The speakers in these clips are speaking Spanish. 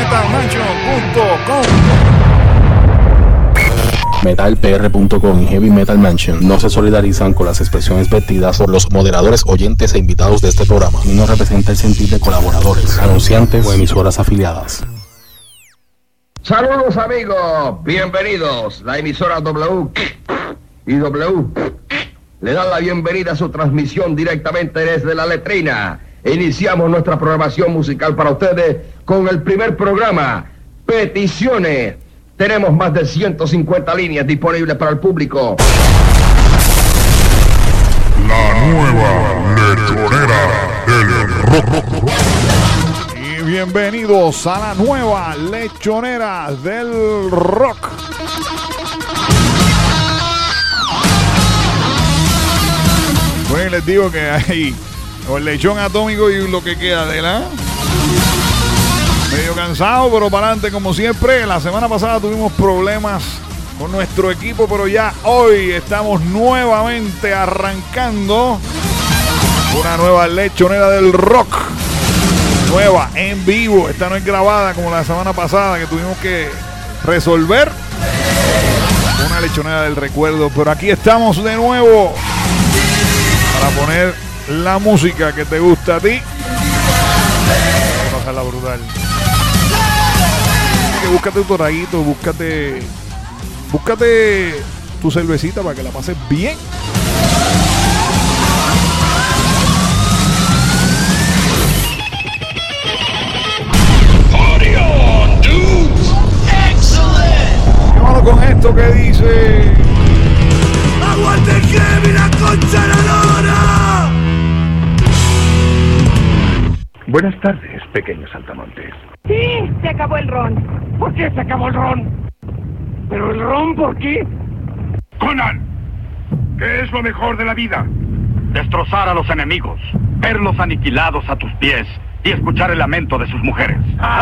HeavyMetalMansion.com. MetalPR.com y Heavy Metal Mansion no se solidarizan con las expresiones vertidas por los moderadores, oyentes e invitados de este programa y no representa el sentir de colaboradores, anunciantes o emisoras afiliadas. Saludos amigos, bienvenidos. La emisora W y W le dan la bienvenida a su transmisión directamente desde la letrina. Iniciamos nuestra programación musical para ustedes con el primer programa, Peticiones. Tenemos más de 150 líneas disponibles para el público. La nueva lechonera del rock. Y bienvenidos a la nueva lechonera del rock. Bueno, les digo que hay el lechón atómico y lo que queda de la... Medio cansado, pero para adelante como siempre. La semana pasada tuvimos problemas con nuestro equipo, pero ya hoy estamos nuevamente arrancando una nueva lechonera del rock. Nueva, en vivo. Esta no es grabada como la semana pasada que tuvimos que resolver. Una lechonera del recuerdo, pero aquí estamos de nuevo para poner la música que te gusta a ti. Vamos a pasarla brutal. Búscate tu traguito, búscate tu cervecita para que la pases bien. Party on, dudes. Excellent. ¿Qué malo con esto que dice? ¡Aguante Heavy, la concha de la lora! Buenas tardes, pequeños saltamontes. Sí, se acabó el ron. ¿Por qué se acabó el ron? ¿Pero el ron por qué? Conan, ¿qué es lo mejor de la vida? Destrozar a los enemigos, verlos aniquilados a tus pies y escuchar el lamento de sus mujeres.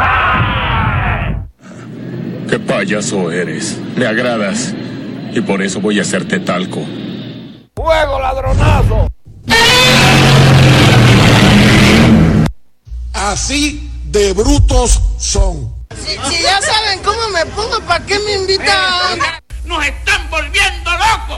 ¡Qué payaso eres! Me agradas y por eso voy a hacerte talco. ¡Fuego, ladronazo! Así de brutos son. Si ya saben cómo me pongo, ¿para qué me invitan? ¡Nos están volviendo locos!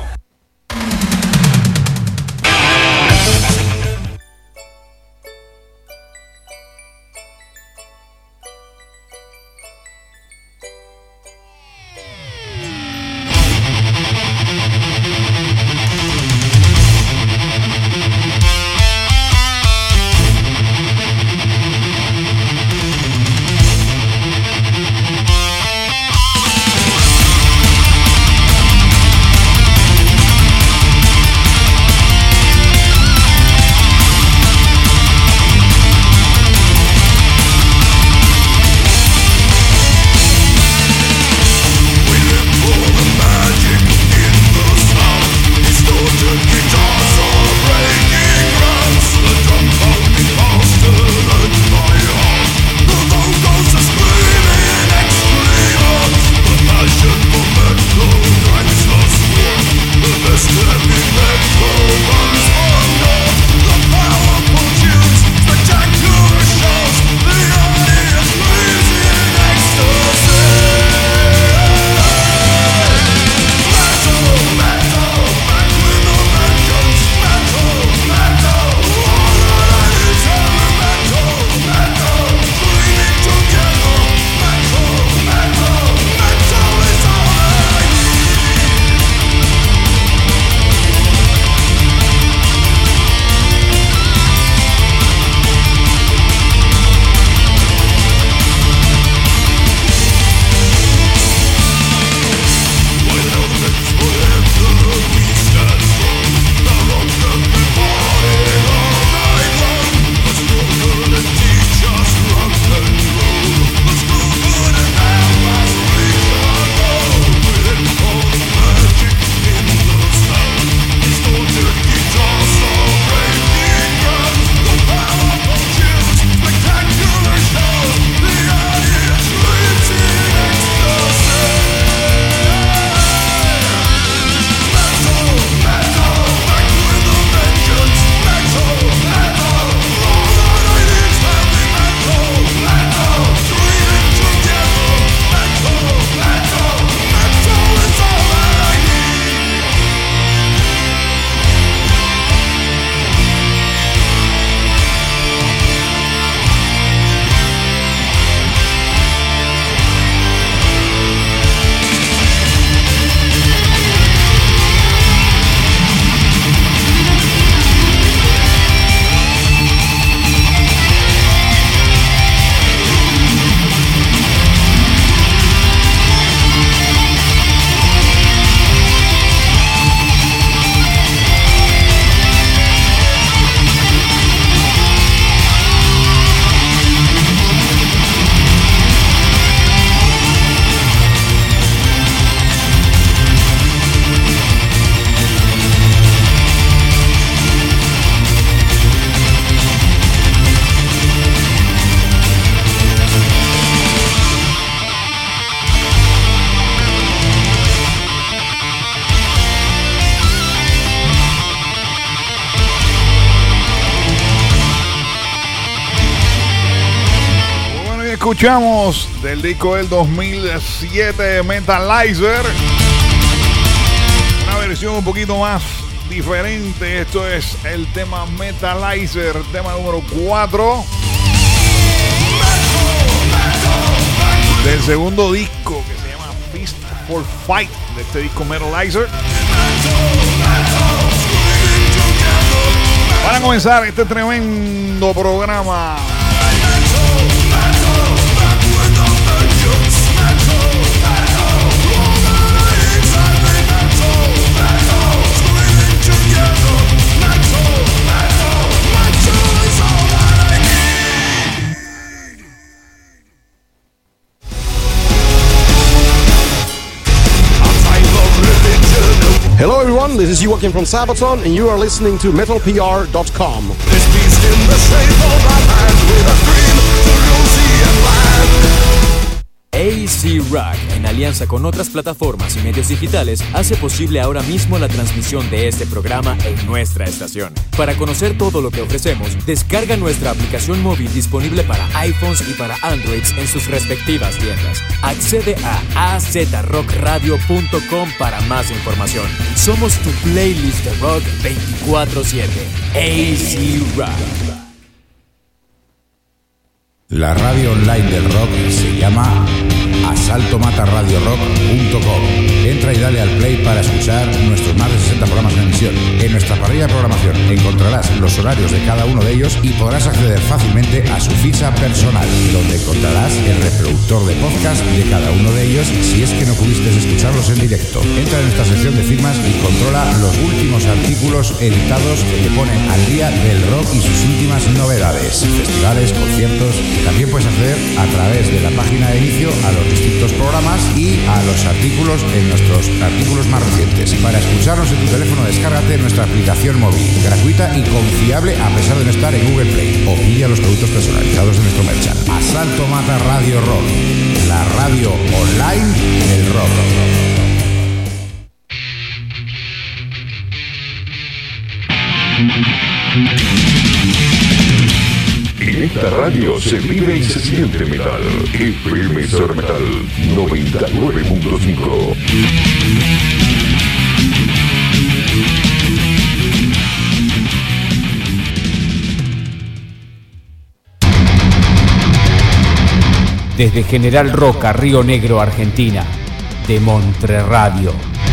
escuchamos del disco del 2007 Metalizer, una versión un poquito más diferente. Esto es el tema Metalizer, tema número 4 del segundo disco que se llama Fist for Fight, de este disco Metalizer. Para comenzar este tremendo programa, Hello everyone, this is Joachim from Sabaton and you are listening to MetalPR.com. This beast in the shape of a man with a dream to Lucy and land. AC Rock, en alianza con otras plataformas y medios digitales, hace posible ahora mismo la transmisión de este programa en nuestra estación. Para conocer todo lo que ofrecemos, descarga nuestra aplicación móvil disponible para iPhones y para Androids en sus respectivas tiendas. Accede a azrockradio.com para más información. Somos tu playlist de rock 24/7. AC Rock. La radio online del rock se llama asaltomatarradiorock.com. Entra y dale al play para escuchar nuestros más de 60 programas en emisión. En nuestra parrilla de programación encontrarás los horarios de cada uno de ellos y podrás acceder fácilmente a su ficha personal, donde encontrarás el reproductor de podcast de cada uno de ellos si es que no pudiste escucharlos en directo. Entra en nuestra sección de firmas y controla los últimos artículos editados que te ponen al día del rock y sus últimas novedades, festivales, conciertos. También puedes acceder a través de la página de inicio a los distintos programas y a los artículos en nuestros artículos más recientes. Para escucharnos en tu teléfono, descárgate nuestra aplicación móvil, gratuita y confiable a pesar de no estar en Google Play. O pilla los productos personalizados de nuestro merchan. Asalto Mata Radio Rock, la radio online del rock. En esta radio se vive y se siente metal. FM Sur Metal 99.5. Desde General Roca, Río Negro, Argentina, de Montre Radio.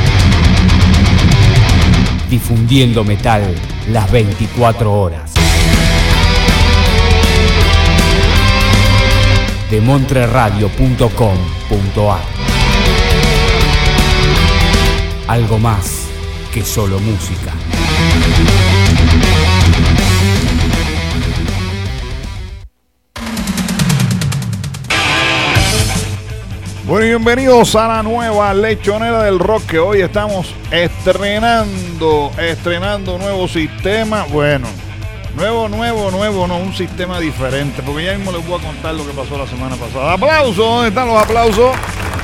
Difundiendo metal las 24 horas. De montreradio.com.ar. Algo más que solo música. Bueno, y bienvenidos a la nueva lechonera del rock, que hoy estamos estrenando nuevo sistema. Bueno, nuevo, no, un sistema diferente, porque ya mismo les voy a contar lo que pasó la semana pasada. ¡Aplausos! ¿Dónde están los aplausos?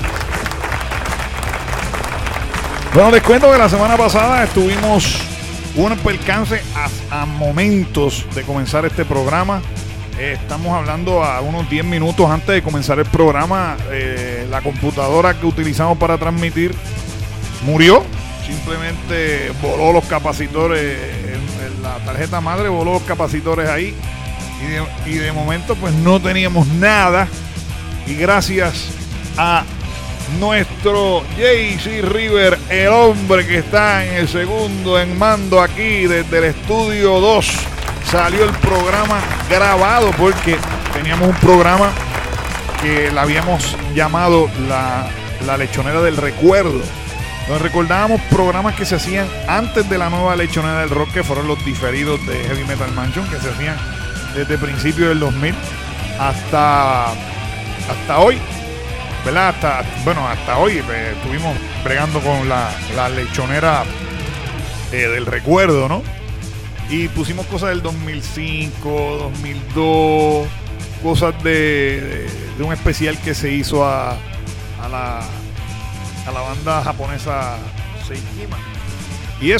Bueno, les cuento que la semana pasada estuvimos un percance a momentos de comenzar este programa. Estamos hablando a unos 10 minutos antes de comenzar el programa. La computadora que utilizamos para transmitir murió. Simplemente voló los capacitores, la tarjeta madre voló los capacitores ahí. Y de momento pues no teníamos nada. Y gracias a nuestro JC River, el hombre que está en el segundo en mando aquí desde el estudio 2, salió el programa grabado, porque teníamos un programa que le habíamos llamado la lechonera del recuerdo, donde recordábamos programas que se hacían antes de la nueva lechonera del rock, que fueron los diferidos de Heavy Metal Mansion, que se hacían desde principios del 2000 hasta hoy, ¿verdad? Hasta hoy estuvimos bregando con la lechonera del recuerdo, ¿no? Y pusimos cosas del 2005, 2002, cosas de un especial que se hizo a la banda japonesa Seikima. Y eso.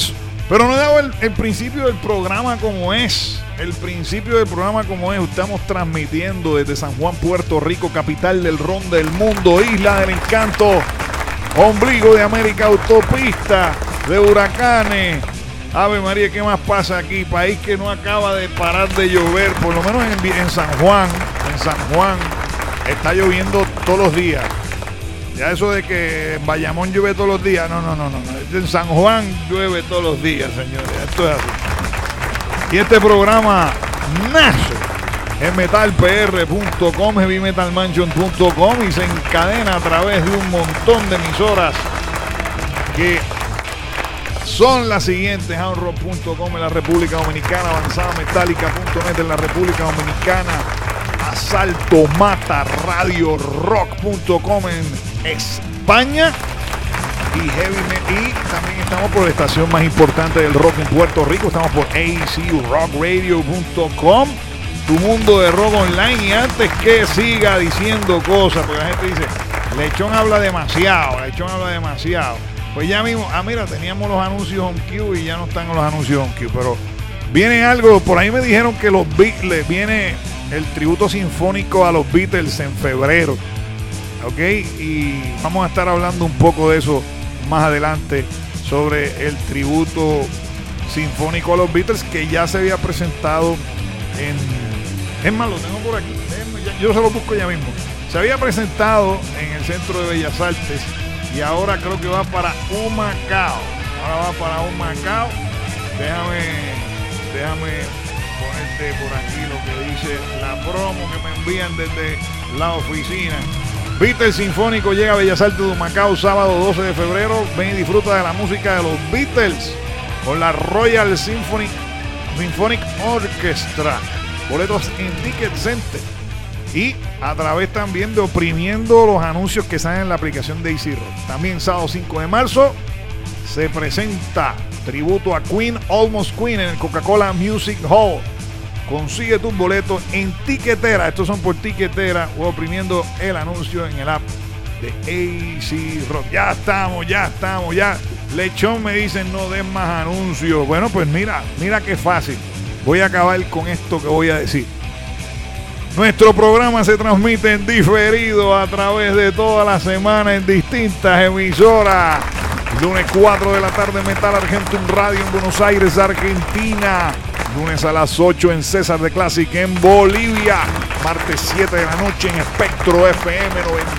Pero no he dado el principio del programa como es. El principio del programa como es. Estamos transmitiendo desde San Juan, Puerto Rico, capital del ron del mundo, isla del encanto, ombligo de América, autopista de huracanes. Ave María, ¿qué más pasa aquí? País que no acaba de parar de llover, por lo menos en San Juan. En San Juan está lloviendo todos los días. Ya eso de que en Bayamón llueve todos los días, no. En San Juan llueve todos los días, señores. Esto es así. Y este programa nace en metalpr.com, heavymetalmansion.com y se encadena a través de un montón de emisoras que son las siguientes: houndrock.com en la República Dominicana, avanzadametallica.net en la República Dominicana, Asalto Mata Radio Rock.com en España y también estamos por la estación más importante del rock en Puerto Rico. Estamos por acrockradio.com, tu mundo de rock online. Y antes que siga diciendo cosas, porque la gente dice Lechón habla demasiado, pues ya mismo, mira, teníamos los anuncios on cue y ya no están los anuncios on cue, pero viene algo. Por ahí me dijeron que los Beatles, viene el tributo sinfónico a los Beatles en febrero. Ok, y vamos a estar hablando un poco de eso más adelante, sobre el tributo sinfónico a los Beatles que ya se había presentado es más, lo tengo por aquí, yo se lo busco ya mismo. Se había presentado en el Centro de Bellas Artes y ahora creo que va para Humacao. Déjame ponerte por aquí lo que dice la promo que me envían desde la oficina. Beatles Sinfónico llega a Bellas Artes de Humacao sábado 12 de febrero. Ven y disfruta de la música de los Beatles con la Royal Symphonic Orchestra. Boletos en Ticket Center y a través también de Oprimiendo los anuncios que salen en la aplicación de Easy Rock. También sábado 5 de marzo se presenta tributo a Queen, Almost Queen en el Coca-Cola Music Hall. Consigue tus boletos en Tiquetera. Estos son por Tiquetera o Oprimiendo el anuncio en el app de AC Rock. Ya estamos. Lechón me dicen no den más anuncios. Bueno, pues mira qué fácil. Voy a acabar con esto que voy a decir. Nuestro programa se transmite en diferido a través de toda la semana en distintas emisoras. Lunes 4 de la tarde Metal Argentum Radio en Buenos Aires, Argentina. Lunes a las 8 en César de Classic en Bolivia. Martes 7 de la noche en Espectro FM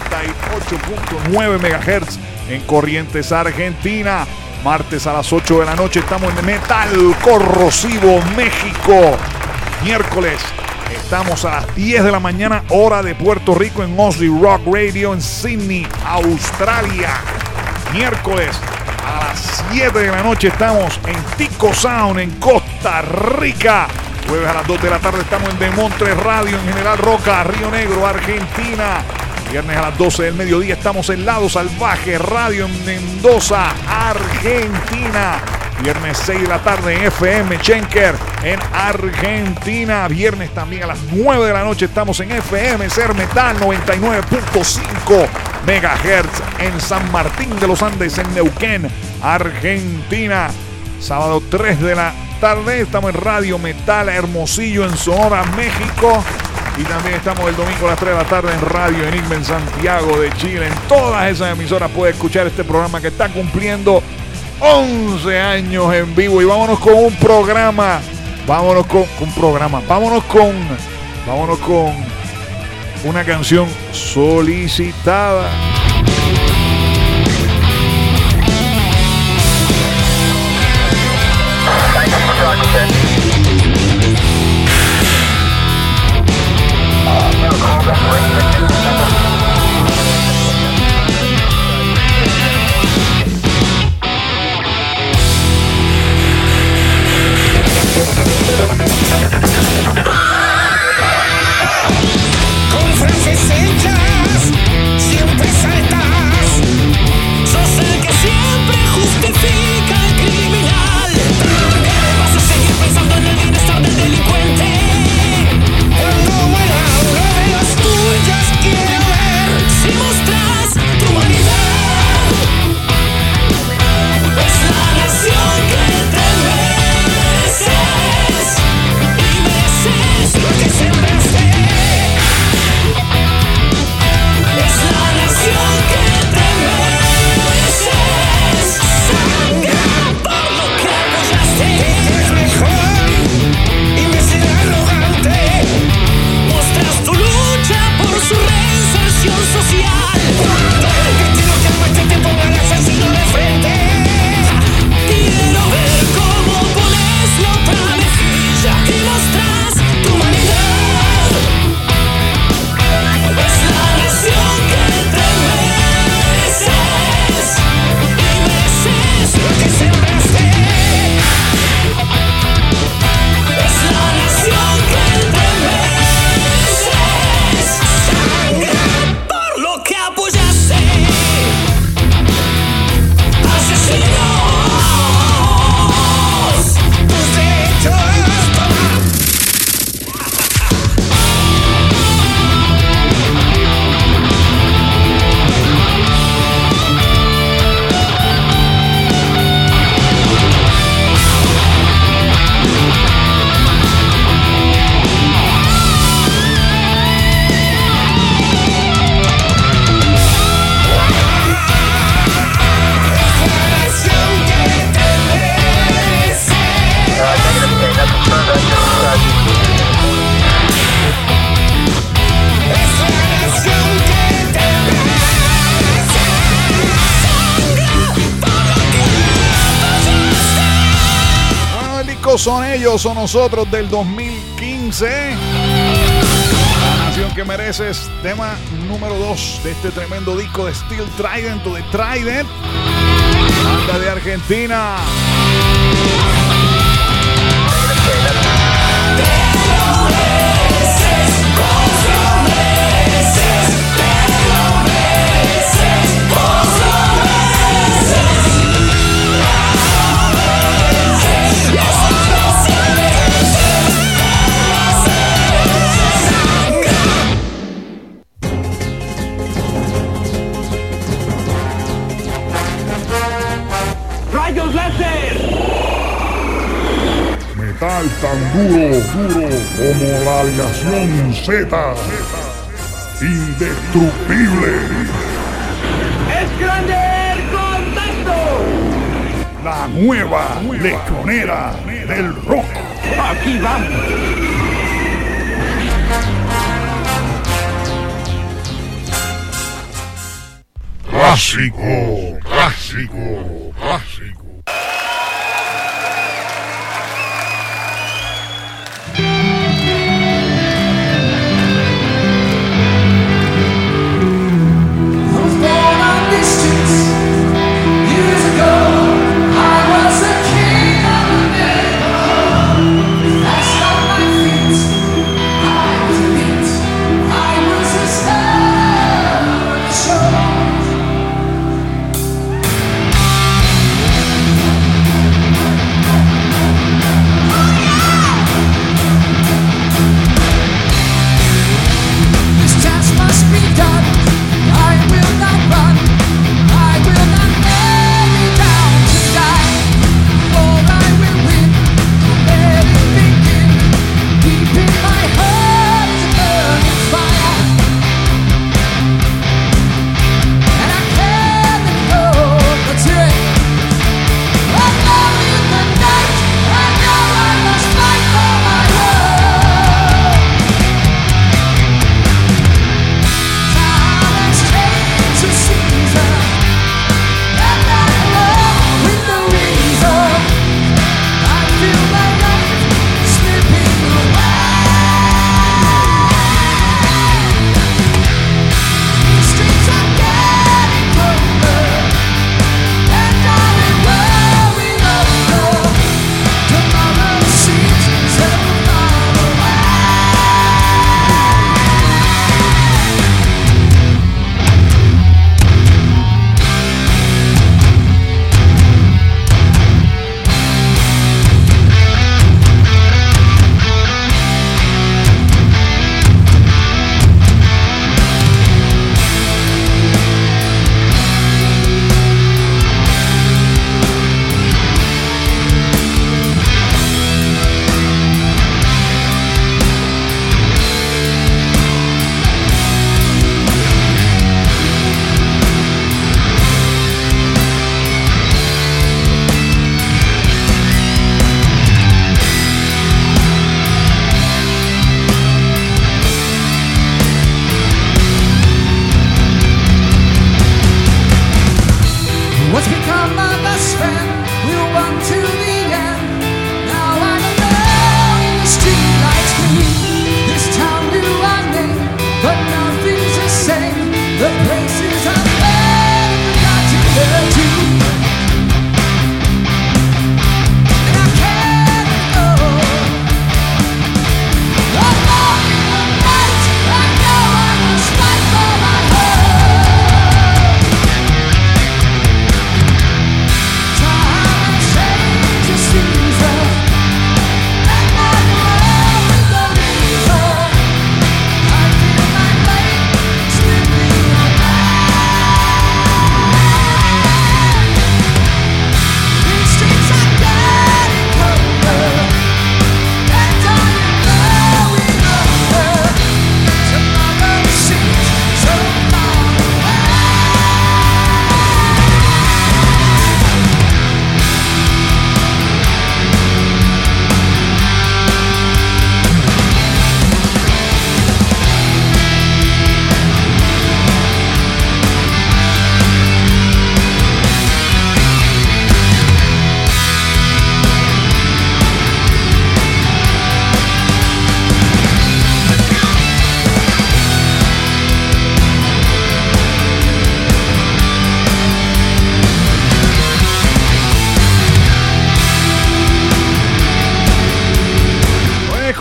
98.9 MHz en Corrientes, Argentina. Martes a las 8 de la noche estamos en Metal Corrosivo, México. Miércoles estamos a las 10 de la mañana, hora de Puerto Rico, en Aussie Rock Radio en Sydney, Australia. Miércoles a las 7 de la noche estamos en Tico Sound en Costa Rica. Jueves a las 2 de la tarde estamos en Demontre Radio en General Roca, Río Negro, Argentina. Viernes a las 12 del mediodía estamos en Lado Salvaje Radio en Mendoza, Argentina. Viernes 6 de la tarde en FM Schenker en Argentina. Viernes también a las 9 de la noche estamos en FM Ser Metal 99.5 MHz en San Martín de los Andes en Neuquén, Argentina. Sábado 3 de la tarde estamos en Radio Metal Hermosillo en Sonora, México. Y también estamos el domingo a las 3 de la tarde en Radio Enigma en Santiago de Chile. En todas esas emisoras puede escuchar este programa que está cumpliendo 11 años en vivo. Y vámonos con un programa. Vámonos con una canción solicitada. Con frases hechas siempre saltas. Son ellos o nosotros del 2015. La nación que mereces, tema número 2 de este tremendo disco de Steel Trident o de Trident, banda de Argentina. ¡Rayos láser! Metal tan duro como la aleación Z. Indestructible. ¡Es grande el contacto! La nueva legionera del rock. ¡Aquí vamos! Clásico, clásico, clásico.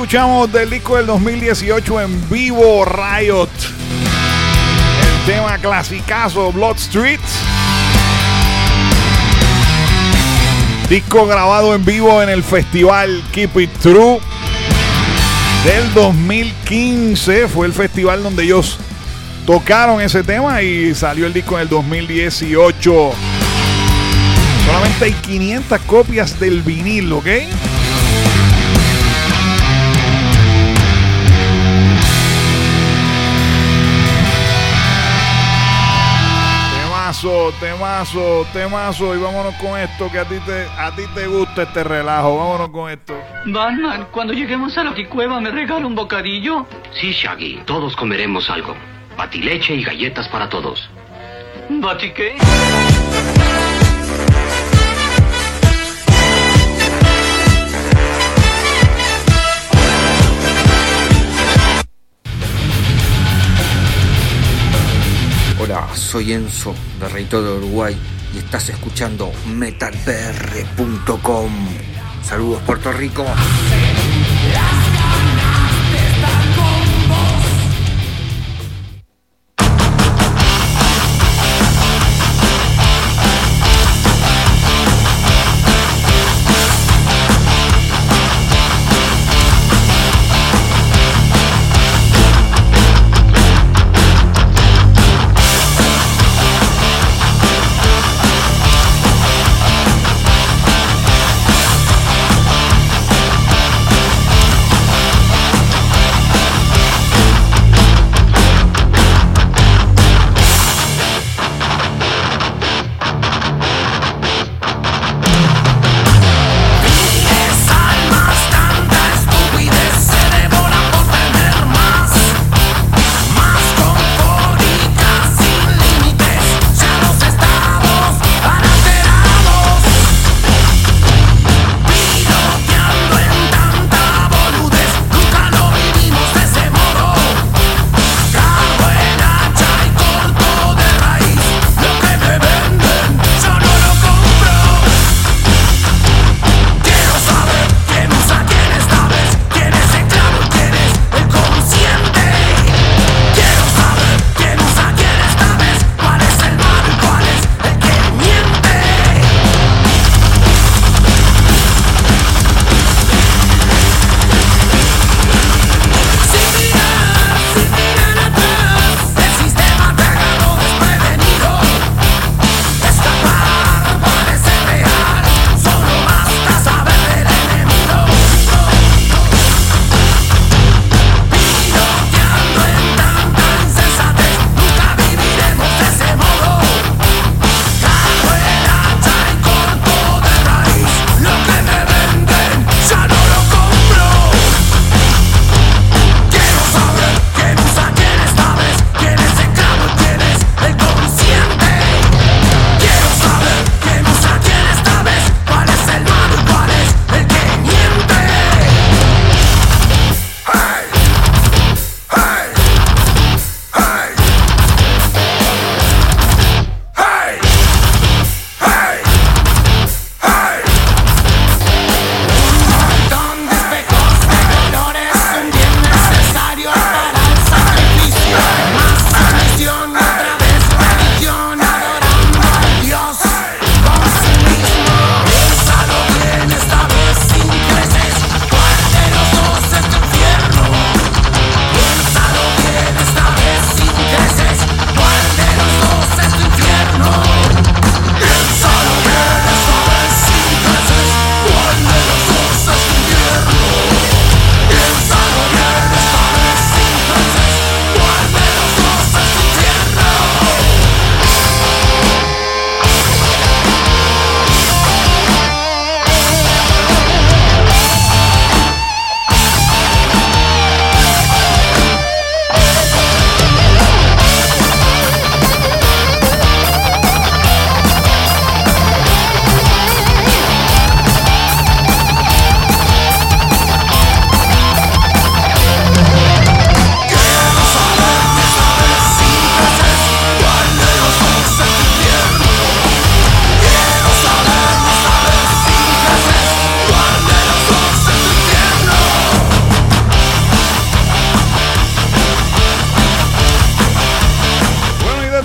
escuchamos del disco del 2018 en vivo, Riot. El tema clasicazo, Blood Street. Disco grabado en vivo en el festival Keep It True del 2015. Fue el festival donde ellos tocaron ese tema y salió el disco en el 2018. Solamente hay 500 copias del vinil, ¿ok? Temazo. Y vámonos con esto, que a ti te gusta este relajo. Vámonos con esto. Batman, cuando lleguemos a la Cueva, ¿me regala un bocadillo? Sí, Shaggy. Todos comeremos algo. Batileche y galletas para todos. ¿Bati qué? Hola, soy Enzo, de Reito de Uruguay, y estás escuchando metalpr.com. Saludos, Puerto Rico.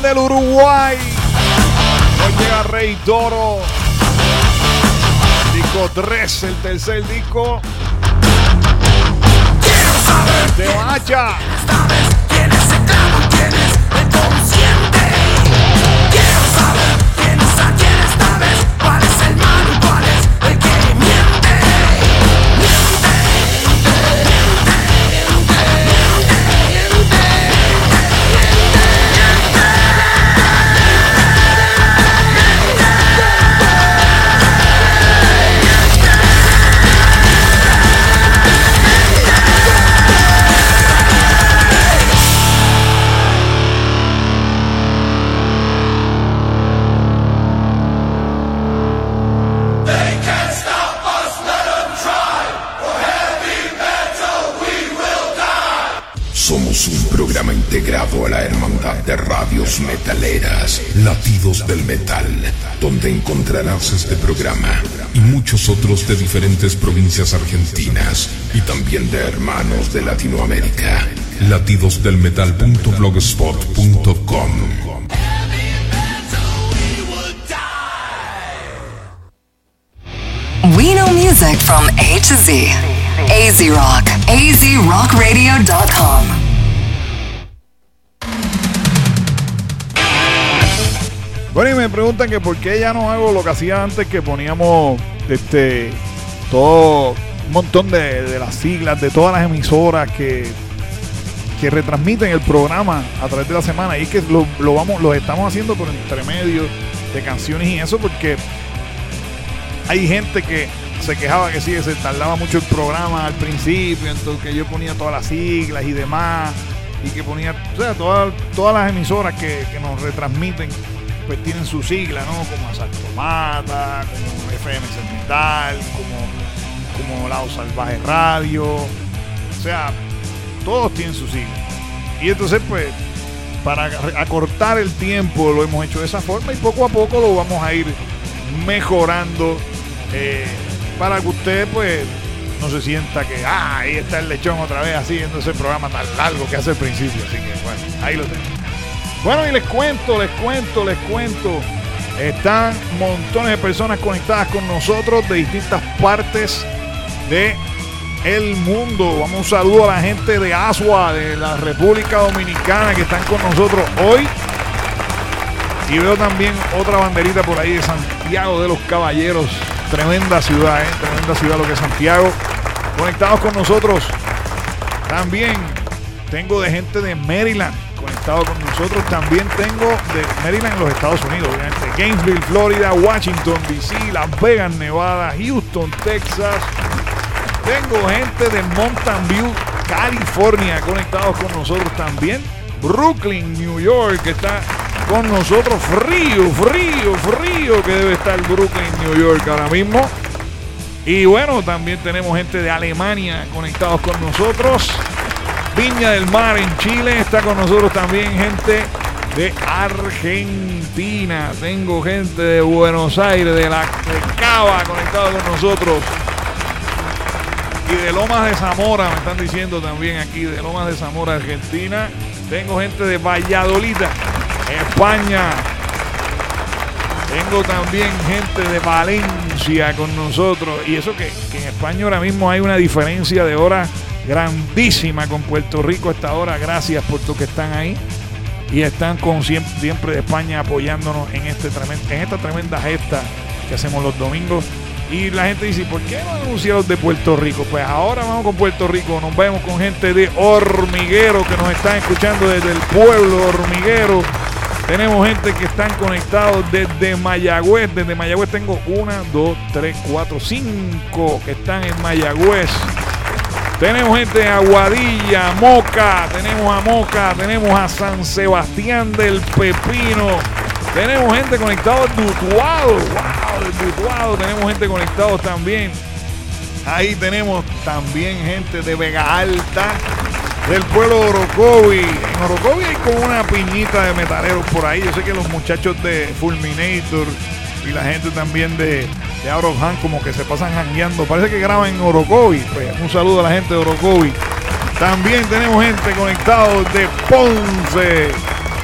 del Uruguay. Hoy llega Rey Toro. Disco 3, el tercer disco. Quiero saber de Bacha. Esta vez quién es el clavo y quién es el consciente. Quiero saber quién es a quién esta vez. Cuál es el malo y cuál es el que miente. Somos un programa integrado a la Hermandad de Radios Metaleras, Latidos del Metal, donde encontrarás este programa y muchos otros de diferentes provincias argentinas y también de hermanos de Latinoamérica. Latidosdelmetal.blogspot.com. We know music from A to Z. AZ Rock. AZRockRadio.com. Bueno, y me preguntan que por qué ya no hago lo que hacía antes, que poníamos todo un montón de las siglas de todas las emisoras que retransmiten el programa a través de la semana. Y es que lo estamos haciendo por entre medio de canciones y eso, porque hay gente que se quejaba que sí, se tardaba mucho el programa al principio, entonces que yo ponía todas las siglas y demás, y que ponía, o sea, todas las emisoras que nos retransmiten pues tienen su sigla, ¿no? Como Asalto Mata, como FM Metal, como Lado Salvaje Radio, o sea, todos tienen su sigla. Y entonces pues para acortar el tiempo lo hemos hecho de esa forma, y poco a poco lo vamos a ir mejorando, para que usted pues no se sienta que ahí está el lechón otra vez haciendo ese programa tan largo que hace al principio. Así que bueno, ahí lo tengo. Bueno, y les cuento. Están montones de personas conectadas con nosotros de distintas partes de el mundo. Vamos, un saludo a la gente de Asua, de la República Dominicana, que están con nosotros hoy. Y veo también otra banderita por ahí de Santiago de los Caballeros. Tremenda ciudad, tremenda ciudad lo que es Santiago. Conectados con nosotros. También tengo de gente de Maryland conectado con nosotros. También tengo de Maryland en los Estados Unidos, obviamente. Gainesville, Florida, Washington, D.C., Las Vegas, Nevada, Houston, Texas. Tengo gente de Mountain View, California, conectados con nosotros también. Brooklyn, New York, que está con nosotros. Frío que debe estar Brooklyn, New York ahora mismo. Y bueno, también tenemos gente de Alemania conectados con nosotros. Viña del Mar en Chile está con nosotros también. Gente de Argentina. Tengo gente de Buenos Aires, de Cava conectados con nosotros. Y de Lomas de Zamora, me están diciendo también aquí, de Lomas de Zamora, Argentina. Tengo gente de Valladolid, España. Tengo también gente de Valencia con nosotros. Y eso que en España ahora mismo hay una diferencia de hora grandísima con Puerto Rico a esta hora. Gracias por los que están ahí. Y están con siempre de España apoyándonos en esta tremenda gesta que hacemos los domingos. Y la gente dice, ¿por qué no anuncian los de Puerto Rico? Pues ahora vamos con Puerto Rico. Nos vemos con gente de Hormiguero que nos están escuchando desde el pueblo de Hormiguero. Tenemos gente que están conectados desde Mayagüez. Desde Mayagüez tengo 1, 2, 3, 4, 5 que están en Mayagüez. Tenemos gente de Aguadilla, Moca. Tenemos a San Sebastián del Pepino. Tenemos gente conectada de Utuado. ¡Wow! De Utuado. Tenemos gente conectada también. Ahí tenemos también gente de Vega Alta, del pueblo de Orocovi. En Orocovi hay como una piñita de metaleros por ahí. Yo sé que los muchachos de Fulminator y la gente también de Out of Hand como que se pasan jangueando. Parece que graban en Orocovi. Pues un saludo a la gente de Orocovi. También tenemos gente conectada de Ponce.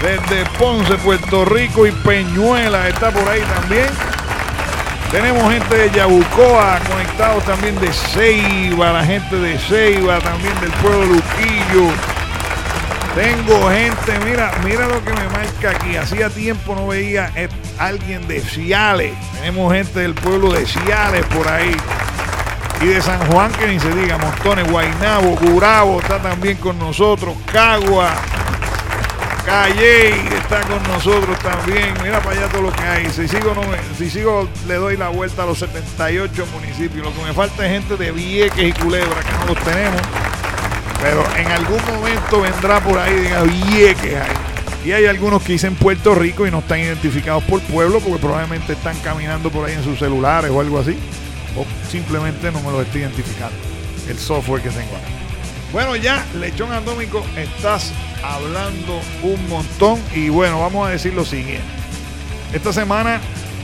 desde Ponce, Puerto Rico, y Peñuela está por ahí también. Tenemos gente de Yabucoa conectados también, de Ceiba, la gente de Ceiba, también del pueblo de Luquillo. Tengo gente, mira lo que me marca aquí. Hacía tiempo no veía a alguien de Ciales. Tenemos gente del pueblo de Ciales por ahí. Y de San Juan, que ni se diga, Montones, Guaynabo, Gurabo está también con nosotros. Cagua, Calley está con nosotros también. Mira para allá todo lo que hay. Si sigo le doy la vuelta a los 78 municipios. Lo que me falta es gente de Vieques y Culebra, que no los tenemos. Pero en algún momento vendrá por ahí, diga Vieques ahí. Y hay algunos que dicen Puerto Rico y no están identificados por pueblo, porque probablemente están caminando por ahí en sus celulares o algo así. O simplemente no me los estoy identificando. El software que tengo acá. Bueno, ya, Lechón Atómico, estás hablando un montón. Y bueno, vamos a decir lo siguiente. Esta semana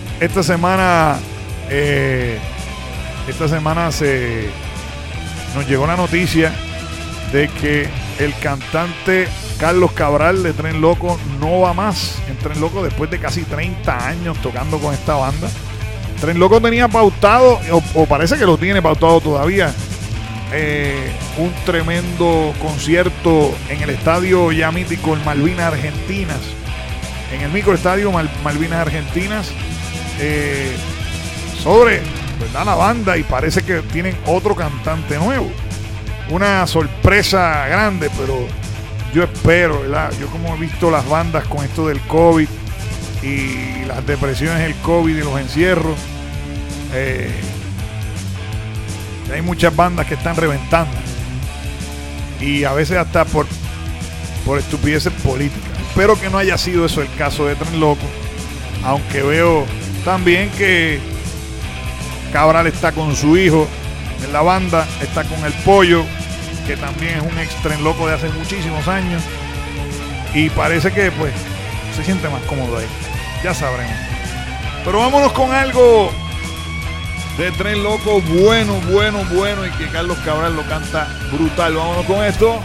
nos llegó la noticia de que el cantante Carlos Cabral de Tren Loco no va más en Tren Loco después de casi 30 años tocando con esta banda. Tren Loco tenía pautado, o parece que lo tiene pautado todavía, un tremendo concierto en el estadio ya mítico, el Malvinas Argentinas, en el microestadio Malvinas Argentinas, sobre, ¿verdad?, la banda, y parece que tienen otro cantante nuevo. Una sorpresa grande, pero yo espero, ¿verdad? Yo, como he visto las bandas con esto del COVID y las depresiones del COVID y los encierros, hay muchas bandas que están reventando, y a veces hasta por estupideces políticas. Espero que no haya sido eso el caso de Tren Loco, aunque veo también que Cabral está con su hijo en la banda, está con el Pollo, que también es un ex Tren Loco de hace muchísimos años, y parece que pues se siente más cómodo ahí. Ya sabremos. Pero vámonos con algo de Tren Loco bueno, y que Carlos Cabral lo canta brutal. Vámonos con esto.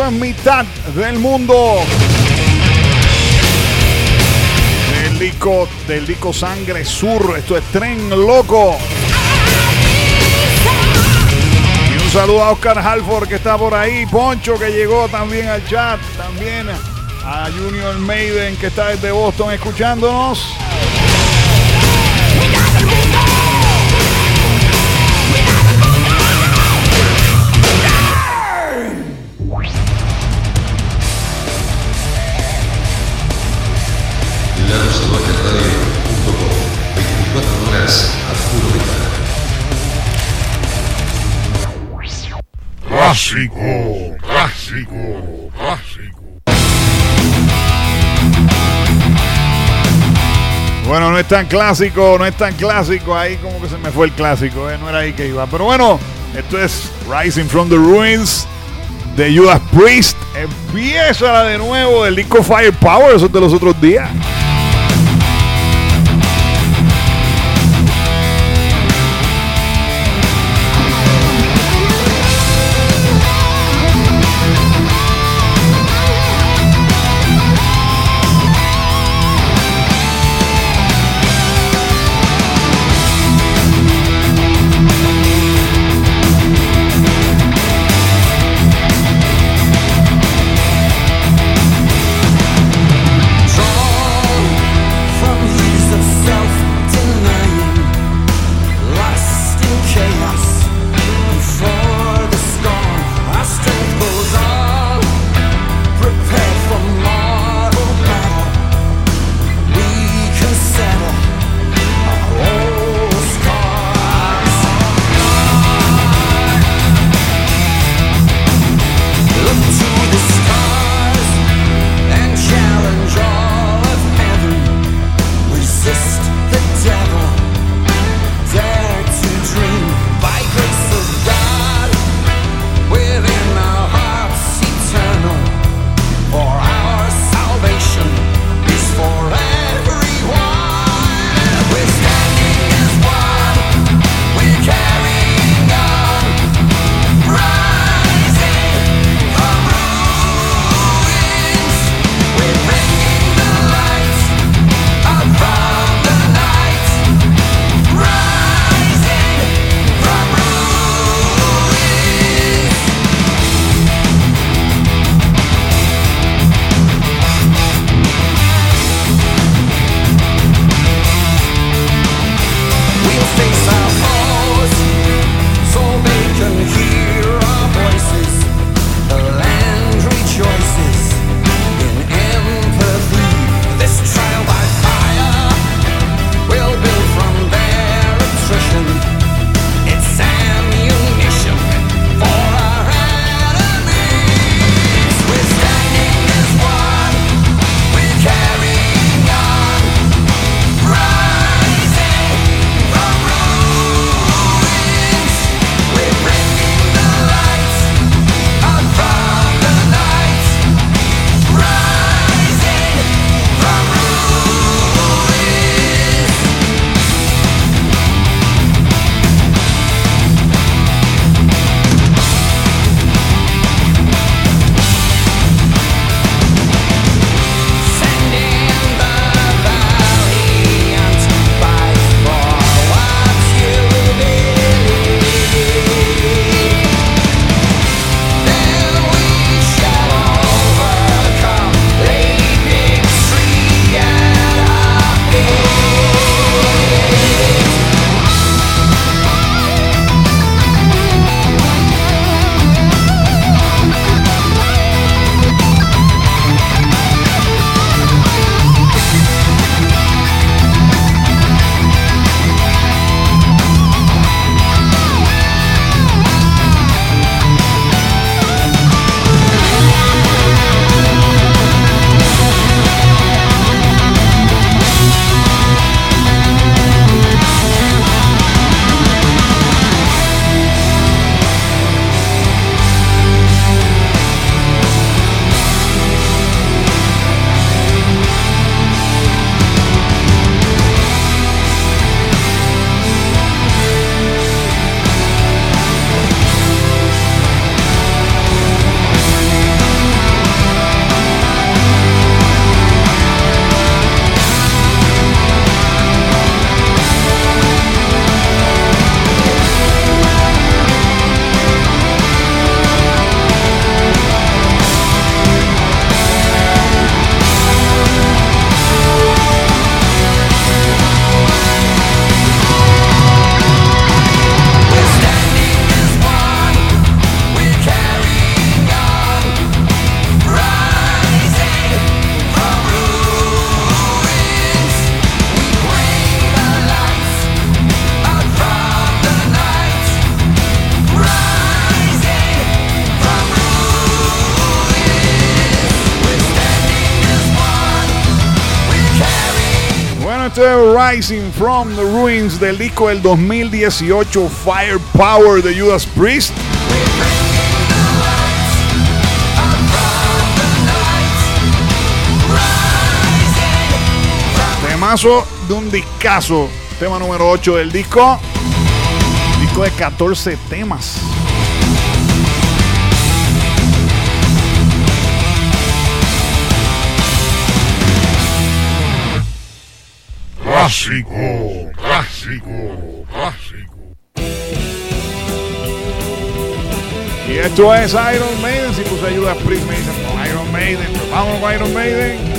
Esto es mitad del mundo. Del disco Sangre Sur. Esto es Tren Loco. Y un saludo a Oscar Halford que está por ahí. Poncho que llegó también al chat. También a Junior Maiden que está desde Boston escuchándonos. Radio.com 24 horas a puro metal. Clásico. Bueno, no es tan clásico. Ahí como que se me fue el clásico, no era ahí que iba. Pero bueno, esto es Rising from the Ruins de Judas Priest. Empieza de nuevo del disco Firepower, eso es de los otros días. Soul Water Rising from the Ruins del disco del 2018 Firepower de Judas Priest. Temazo de un discazo. Tema número 8 del disco. Disco de 14 temas. Clásico, clásico, clásico. Y esto es Iron Maiden. Si puse Judas Priest me dicen no, Iron Maiden. Pero vamos con Iron Maiden.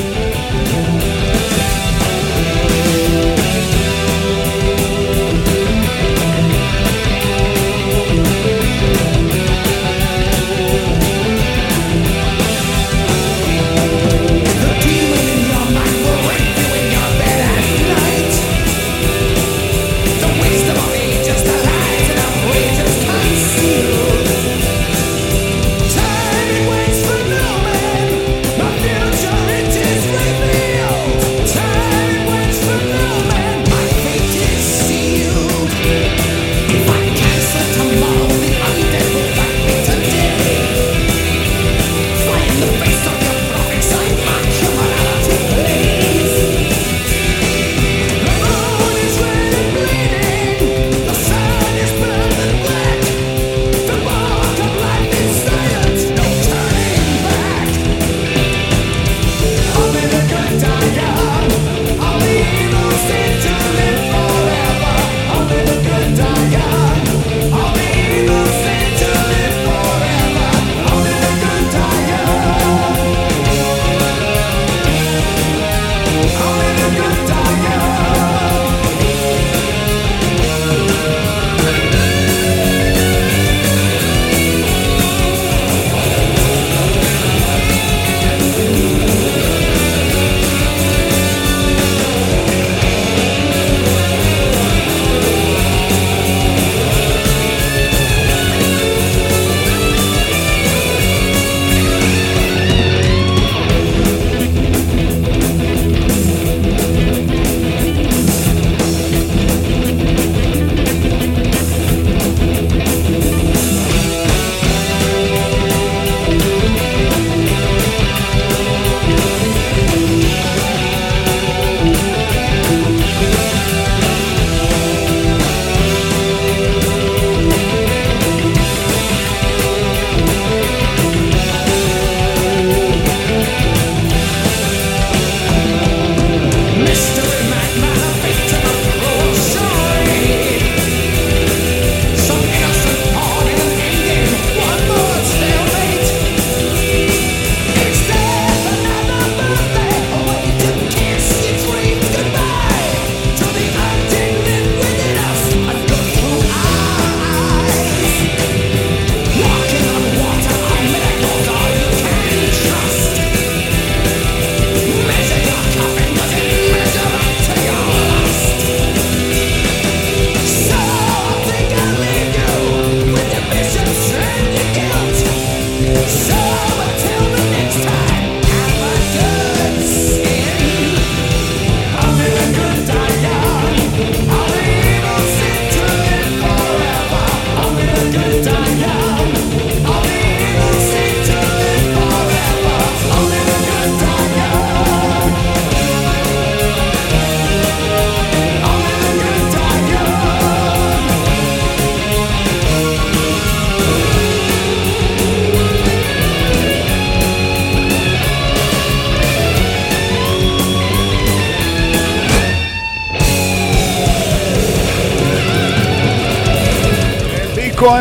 De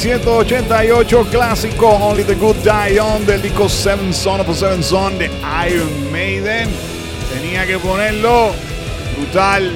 1988, clásico Only the Good Die Young del disco Seven Son of a Seven Son de Iron Maiden. Tenía que ponerlo. Brutal.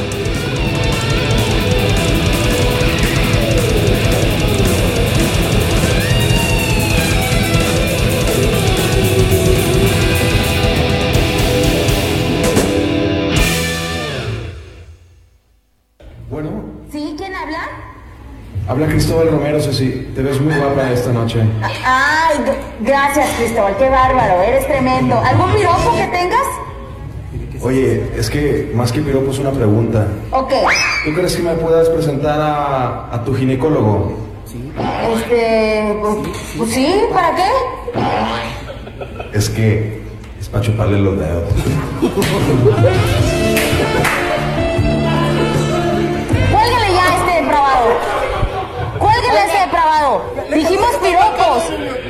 Bueno. ¿Sí? ¿Quién habla? Habla Cristóbal Romero, Ceci. Te ves muy guapa esta noche. Ay, gracias, Cristóbal. Qué bárbaro. Eres tremendo. ¿Algún piropo que tengas? Oye, es que más que piropo es una pregunta. Ok. ¿Tú crees que me puedas presentar a tu ginecólogo? Pues sí, ¿para qué? Es que es para chuparle los dedos. Cuélguele ya a este depravado. Cuélguele a este depravado. Dijimos piropos.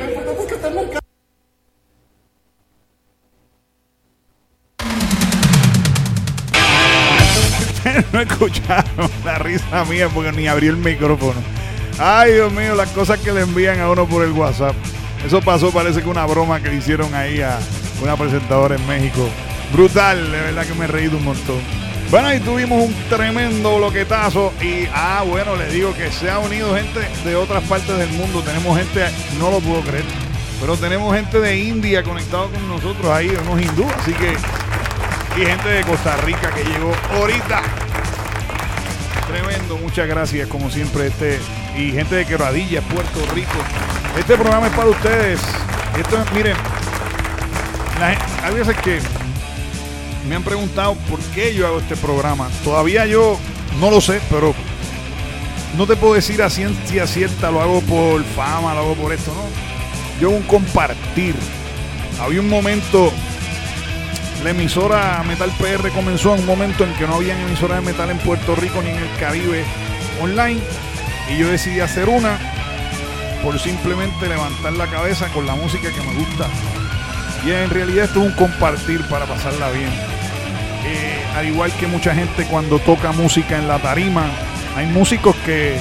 No escucharon la risa mía porque ni abrí el micrófono. Ay, Dios mío, las cosas que le envían a uno por el WhatsApp. Eso pasó, parece que una broma que le hicieron ahí a una presentadora en México. Brutal, de verdad que me he reído un montón. Bueno, ahí tuvimos un tremendo bloquetazo. Y, bueno, le digo que se ha unido gente de otras partes del mundo. Tenemos gente, no lo puedo creer, pero tenemos gente de India conectado con nosotros ahí, unos hindúes. Así que, y gente de Costa Rica que llegó ahorita. Tremendo, muchas gracias como siempre y gente de Quebradilla, Puerto Rico. Este programa es para ustedes. Esto, miren, hay veces que me han preguntado por qué yo hago este programa. Todavía yo no lo sé, pero no te puedo decir a ciencia cierta, lo hago por fama, lo hago por esto, no. Yo hago un compartir. Había un momento. La emisora Metal PR comenzó en un momento en que no había emisoras de metal en Puerto Rico ni en el Caribe online, y yo decidí hacer una por simplemente levantar la cabeza con la música que me gusta, y en realidad esto es un compartir para pasarla bien. Al igual que mucha gente cuando toca música en la tarima, hay músicos que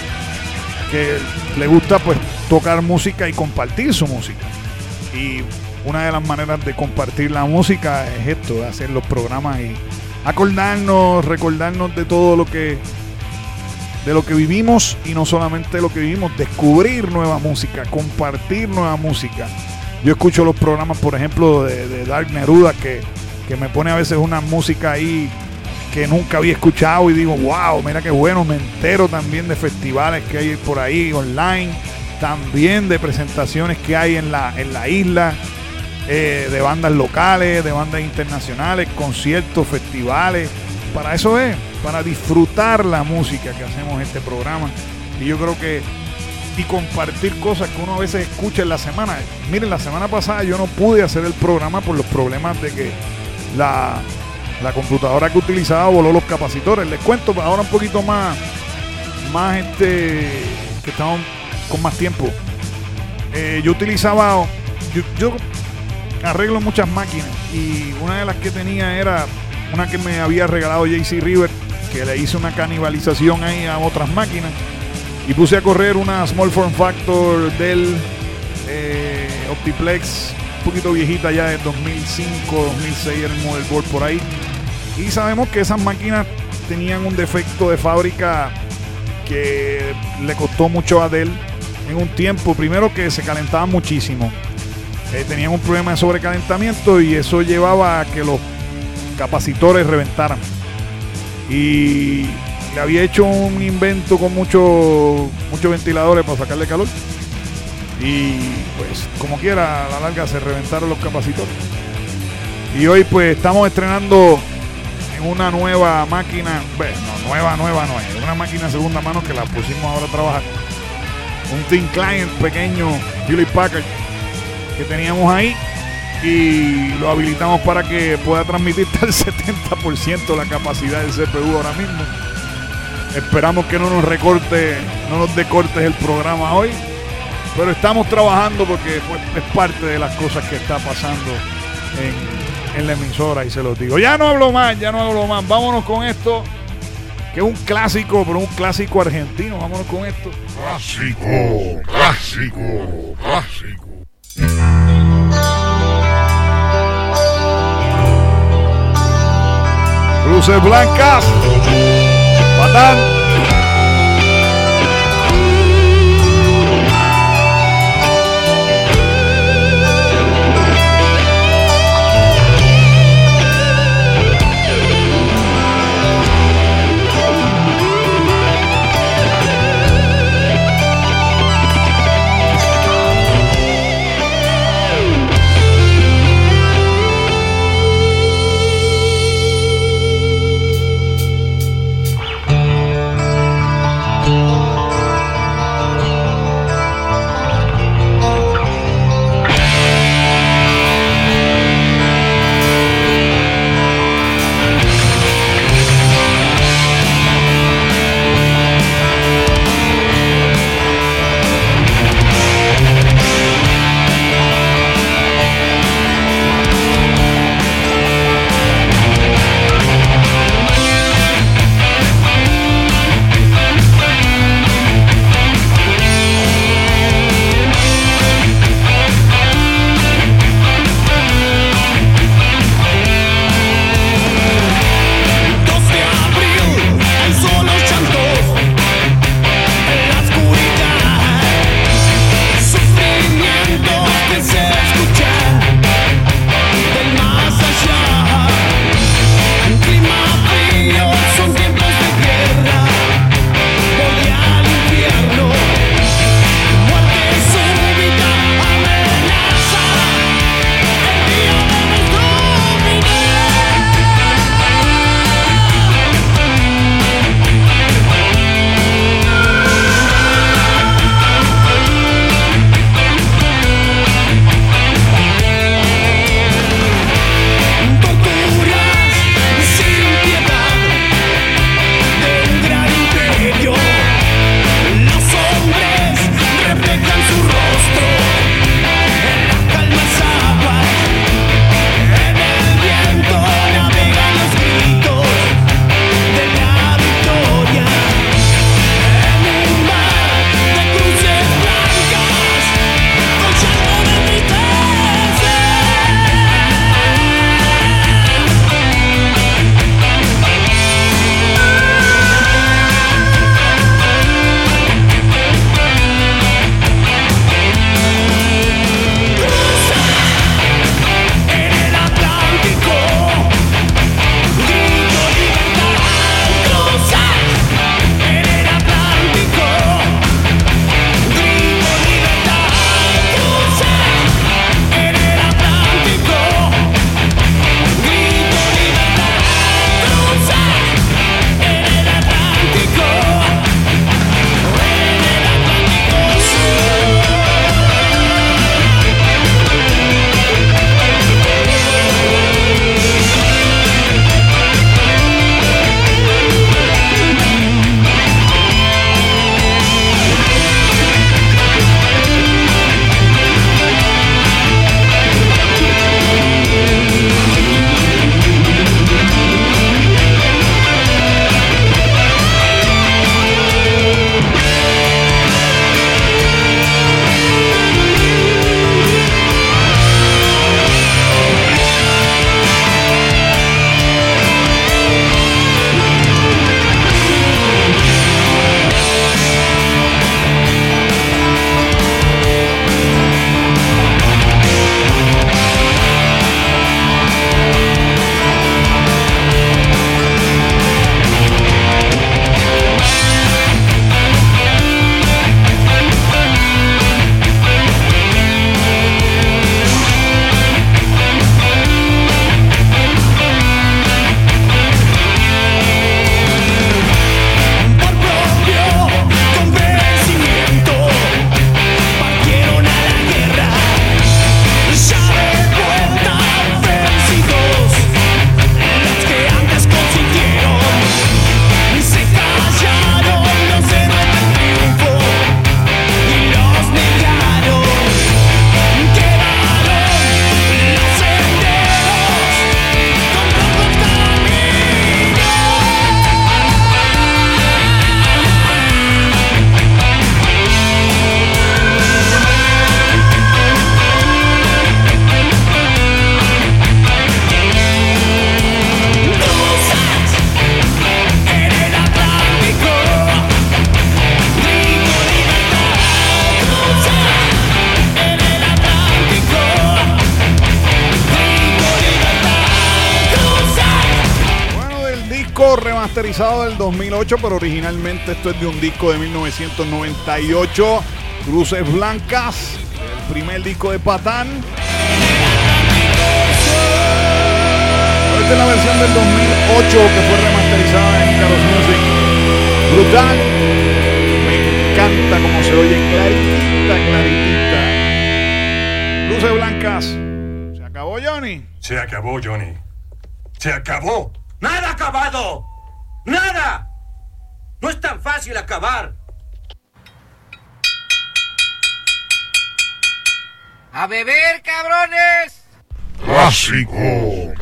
le gusta pues tocar música y compartir su música, y una de las maneras de compartir la música es esto, de hacer los programas y recordarnos de todo lo que vivimos, y no solamente lo que vivimos, descubrir nueva música, compartir nueva música. Yo escucho los programas, por ejemplo, de Dark Neruda, que me pone a veces una música ahí que nunca había escuchado y digo, wow, mira qué bueno. Me entero también de festivales que hay por ahí online, también de presentaciones que hay en la isla. De bandas locales, de bandas internacionales, conciertos, festivales. Para eso es, para disfrutar la música que hacemos en este programa. Y yo creo que, y compartir cosas que uno a veces escucha en la semana. Miren, la semana pasada yo no pude hacer el programa por los problemas de que la computadora que utilizaba voló los capacitores. Les cuento ahora un poquito más que estamos con más tiempo. Yo utilizaba, yo arreglo muchas máquinas, y una de las que tenía era una que me había regalado JC River, que le hice una canibalización ahí a otras máquinas, y puse a correr una Small Form Factor Dell Optiplex, un poquito viejita ya, de 2005, 2006 era el motherboard por ahí, y sabemos que esas máquinas tenían un defecto de fábrica que le costó mucho a Dell en un tiempo. Primero, que se calentaban muchísimo. Tenían un problema de sobrecalentamiento, y eso llevaba a que los capacitores reventaran. Y le había hecho un invento con muchos ventiladores para sacarle calor, y pues como quiera, a la larga se reventaron los capacitores. Y hoy pues estamos estrenando en una nueva máquina, bueno, nueva no es, una máquina de segunda mano que la pusimos ahora a trabajar, un Thin Client pequeño Hewlett Packard que teníamos ahí, y lo habilitamos para que pueda transmitir hasta el 70% la capacidad del CPU ahora mismo. Esperamos que no nos decortes el programa hoy, pero estamos trabajando porque pues, es parte de las cosas que está pasando en la emisora, y se los digo. Ya no hablo más, vámonos con esto, que es un clásico, pero un clásico argentino. Vámonos con esto. Clásico. Luces blancas, Patán. disco remasterizado del 2008, pero originalmente esto es de un disco de 1998, Cruces Blancas, el primer disco de Patán. Esta es la versión del 2008 que fue remasterizada en Caros Music. Brutal. Me encanta cómo se oye, claritita. Luces Blancas. ¿Se acabó, Johnny? Se acabó, Johnny. Se acabó. ¡Nada acabado! ¡Nada! No es tan fácil acabar. ¡A beber, cabrones! Clásico.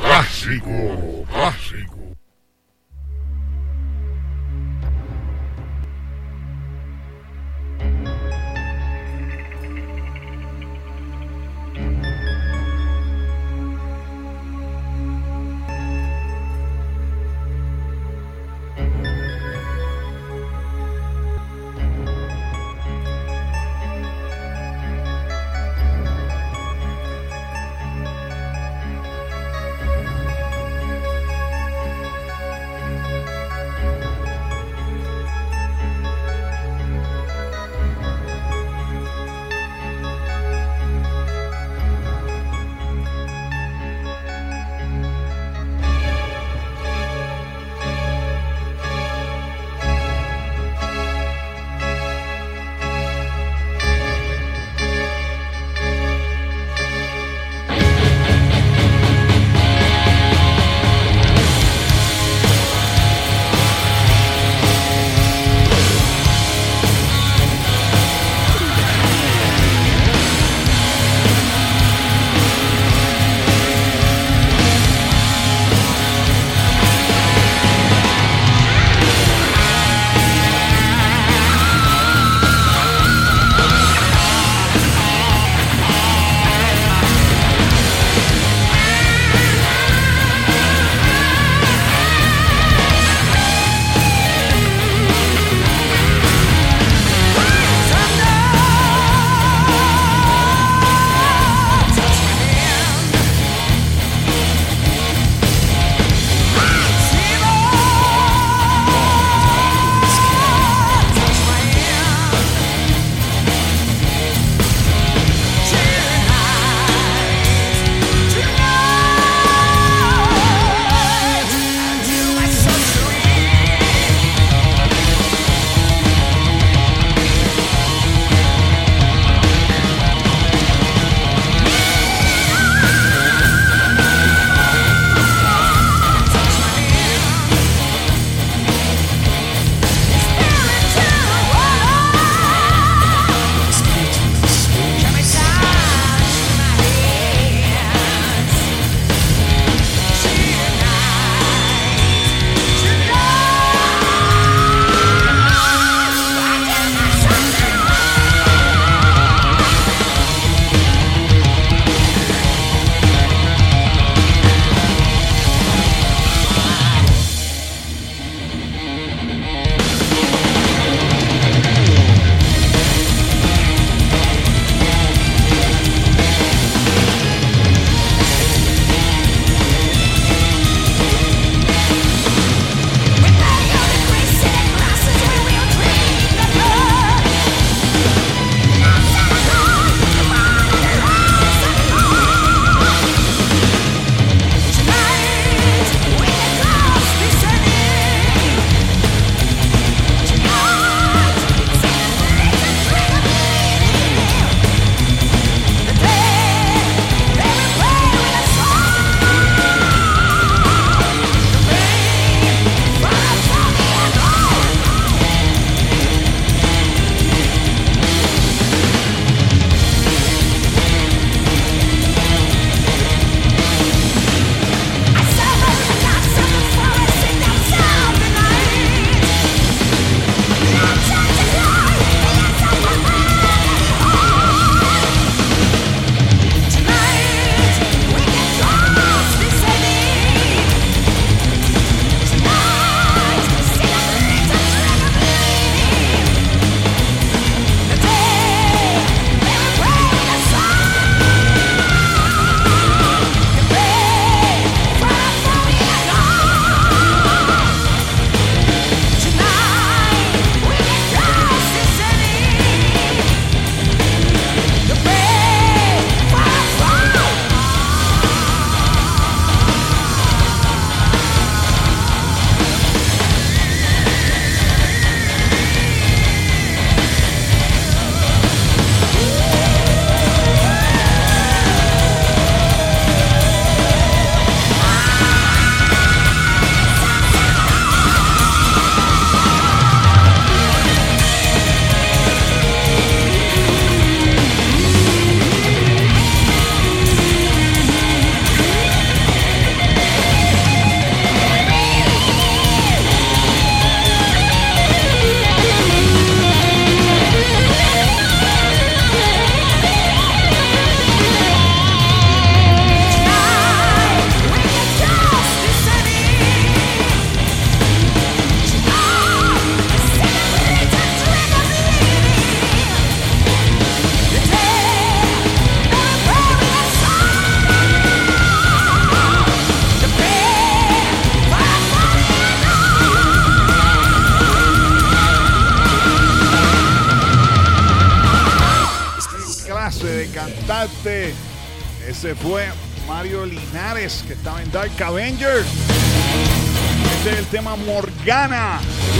Ese fue Mario Linares, que estaba en Dark Avenger. Este es el tema Morgana.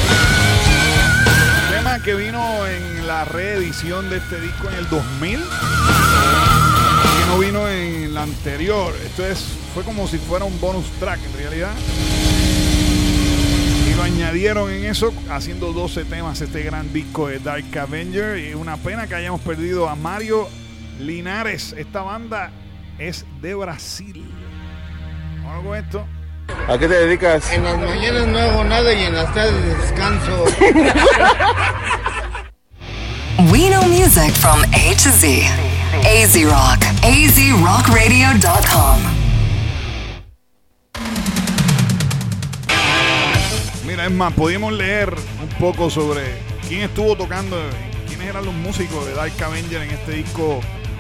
Un tema que vino en la reedición de este disco en el 2000. Que no vino en la anterior. Esto fue como si fuera un bonus track en realidad. Y lo añadieron en eso, haciendo 12 temas este gran disco de Dark Avenger. Y una pena que hayamos perdido a Mario Linares. Esta banda es de Brasil. Vamos con esto. ¿A qué te dedicas? En las mañanas no hago nada y en las tardes descanso. We know music from A to Z. AZ Rock. AZRockRadio.com. Mira, es más, podíamos leer un poco sobre quién estuvo tocando, quiénes eran los músicos de Dark Avenger en este disco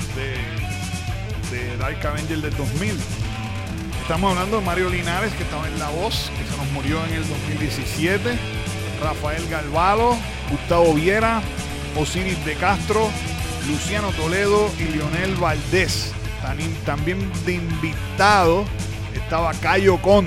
de Dark Avenger del 2000. Estamos hablando de Mario Linares, que estaba en la voz, que se nos murió en el 2017. Rafael Galvalo, Gustavo Viera, Osiris de Castro, Luciano Toledo y Lionel Valdés. También de invitado estaba Cayo John.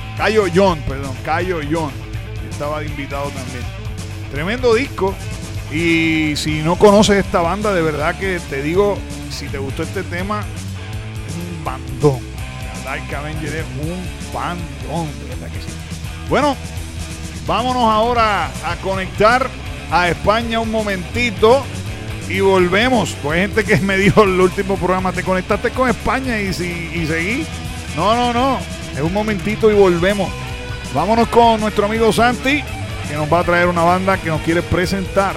Estaba de invitado también. Tremendo disco. Y si no conoces esta banda, de verdad que te digo, si te gustó este tema, es un bandón. Dark Avenger es un bandón, de verdad que sí. Bueno, vámonos ahora a conectar a España un momentito y volvemos. Pues hay gente que me dijo el último programa, ¿te conectaste con España y seguí? No. Es un momentito y volvemos. Vámonos con nuestro amigo Santi, que nos va a traer una banda que nos quiere presentar.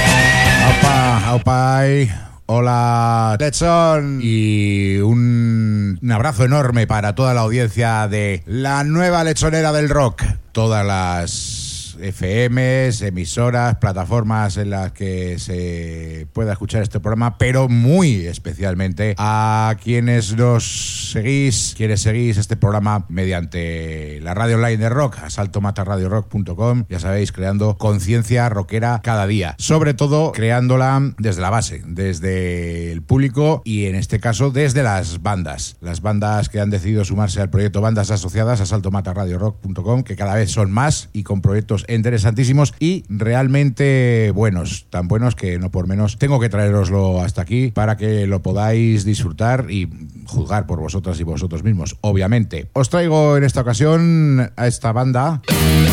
Hola, Letson, y un abrazo enorme para toda la audiencia de la nueva lechonera del rock. Todas las FMs, emisoras, plataformas en las que se pueda escuchar este programa, pero muy especialmente a quienes quienes seguís este programa mediante la radio online de rock, asaltomatarradiorock.com, ya sabéis, creando conciencia rockera cada día, sobre todo creándola desde la base, desde el público y en este caso desde las bandas que han decidido sumarse al proyecto Bandas Asociadas, asaltomatarradiorock.com, que cada vez son más y con proyectos interesantísimos y realmente buenos, tan buenos que no por menos tengo que traeroslo hasta aquí para que lo podáis disfrutar y juzgar por vosotras y vosotros mismos, obviamente. Os traigo en esta ocasión a esta banda.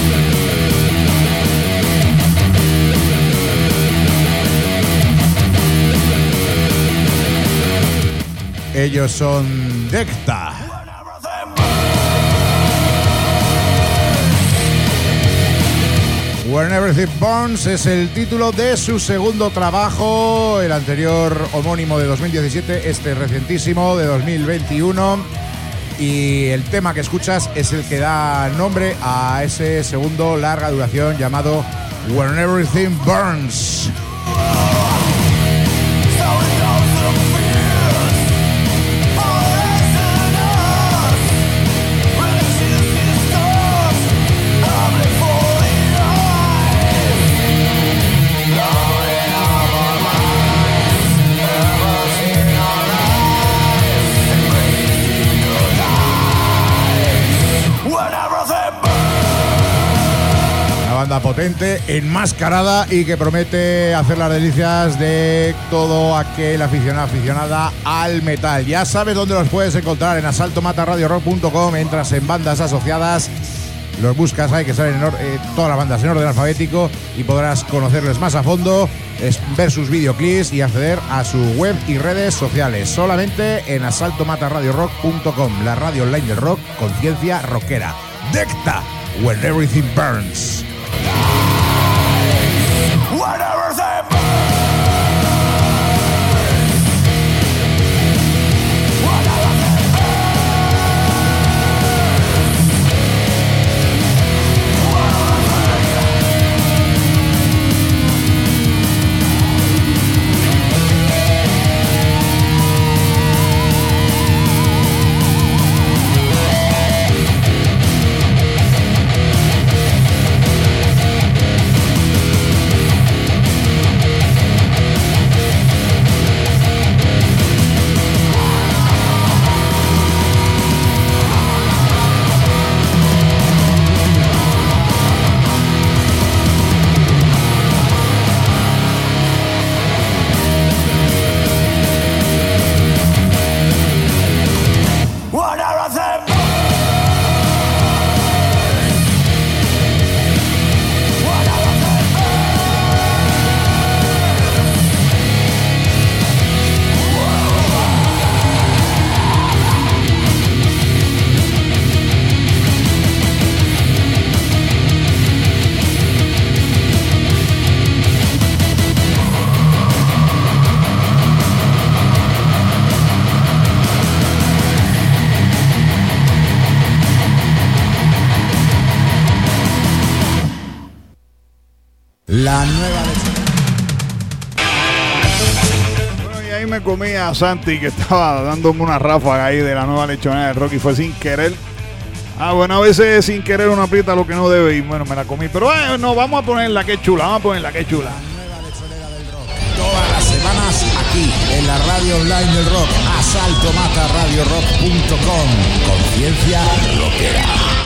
Ellos son Decta. When Everything Burns es el título de su segundo trabajo, el anterior homónimo de 2017, este recientísimo de 2021, y el tema que escuchas es el que da nombre a ese segundo larga duración llamado When Everything Burns. Banda potente, enmascarada y que promete hacer las delicias de todo aquel aficionada al metal. Ya sabes dónde los puedes encontrar, en asaltomatarradiorock.com. Entras en Bandas Asociadas, los buscas ahí, que salen todas las bandas en orden alfabético, y podrás conocerles más a fondo, ver sus videoclips y acceder a su web y redes sociales. Solamente en asaltomatarradiorock.com, la radio online del rock, conciencia rockera. Decta, When Everything Burns. Whatever they La nueva Bueno, y ahí me comí a Santi, que estaba dándome una ráfaga ahí de la nueva lechonera de Rocky. Fue sin querer. Bueno, a veces sin querer uno aprieta lo que no debe y bueno, me la comí. Pero no, vamos a ponerla que chula, vamos a ponerla que chula. Todas las semanas aquí en la radio online del rock. asaltomataradiorock.com. Conciencia rockera.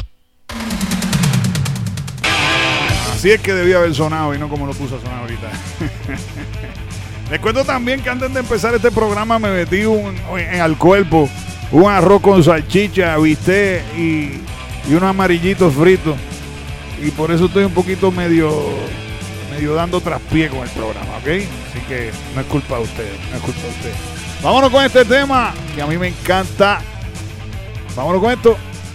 Así es que debía haber sonado y no como lo puso a sonar ahorita. Les cuento también que antes de empezar este programa me metí al cuerpo un arroz con salchicha, bistec y unos amarillitos fritos. Y por eso estoy un poquito medio dando traspié con el programa, ¿ok? Así que no es culpa de ustedes, no es culpa de ustedes. Vámonos con este tema que a mí me encanta. Vámonos con esto.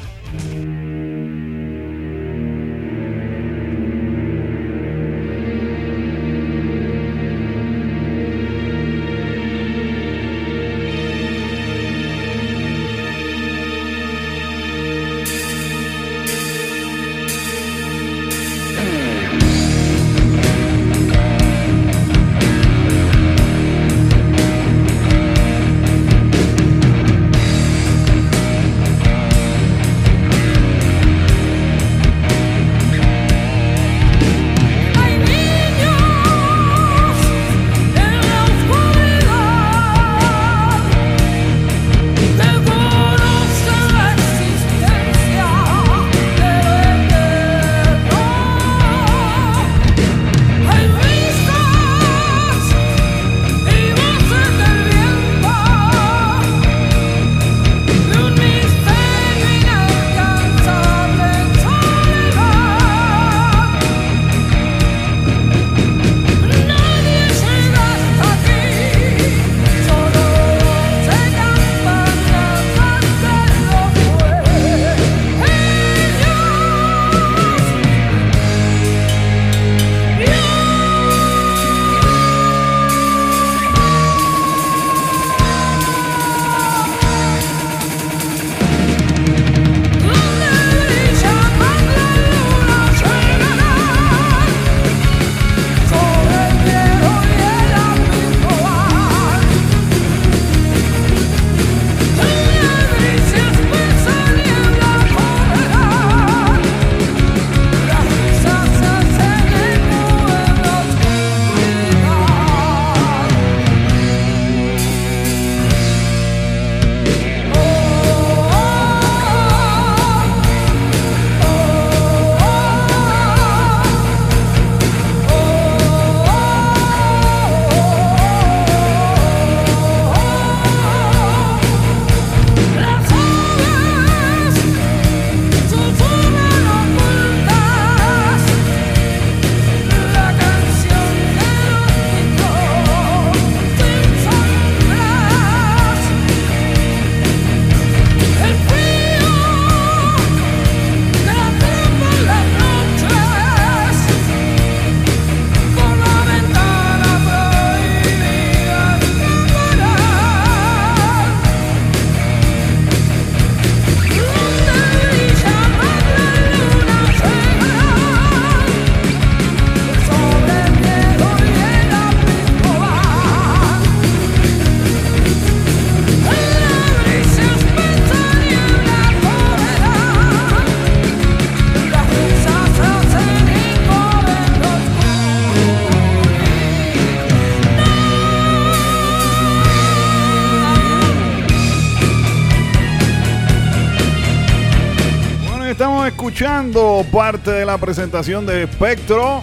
Escuchando parte de la presentación de Espectro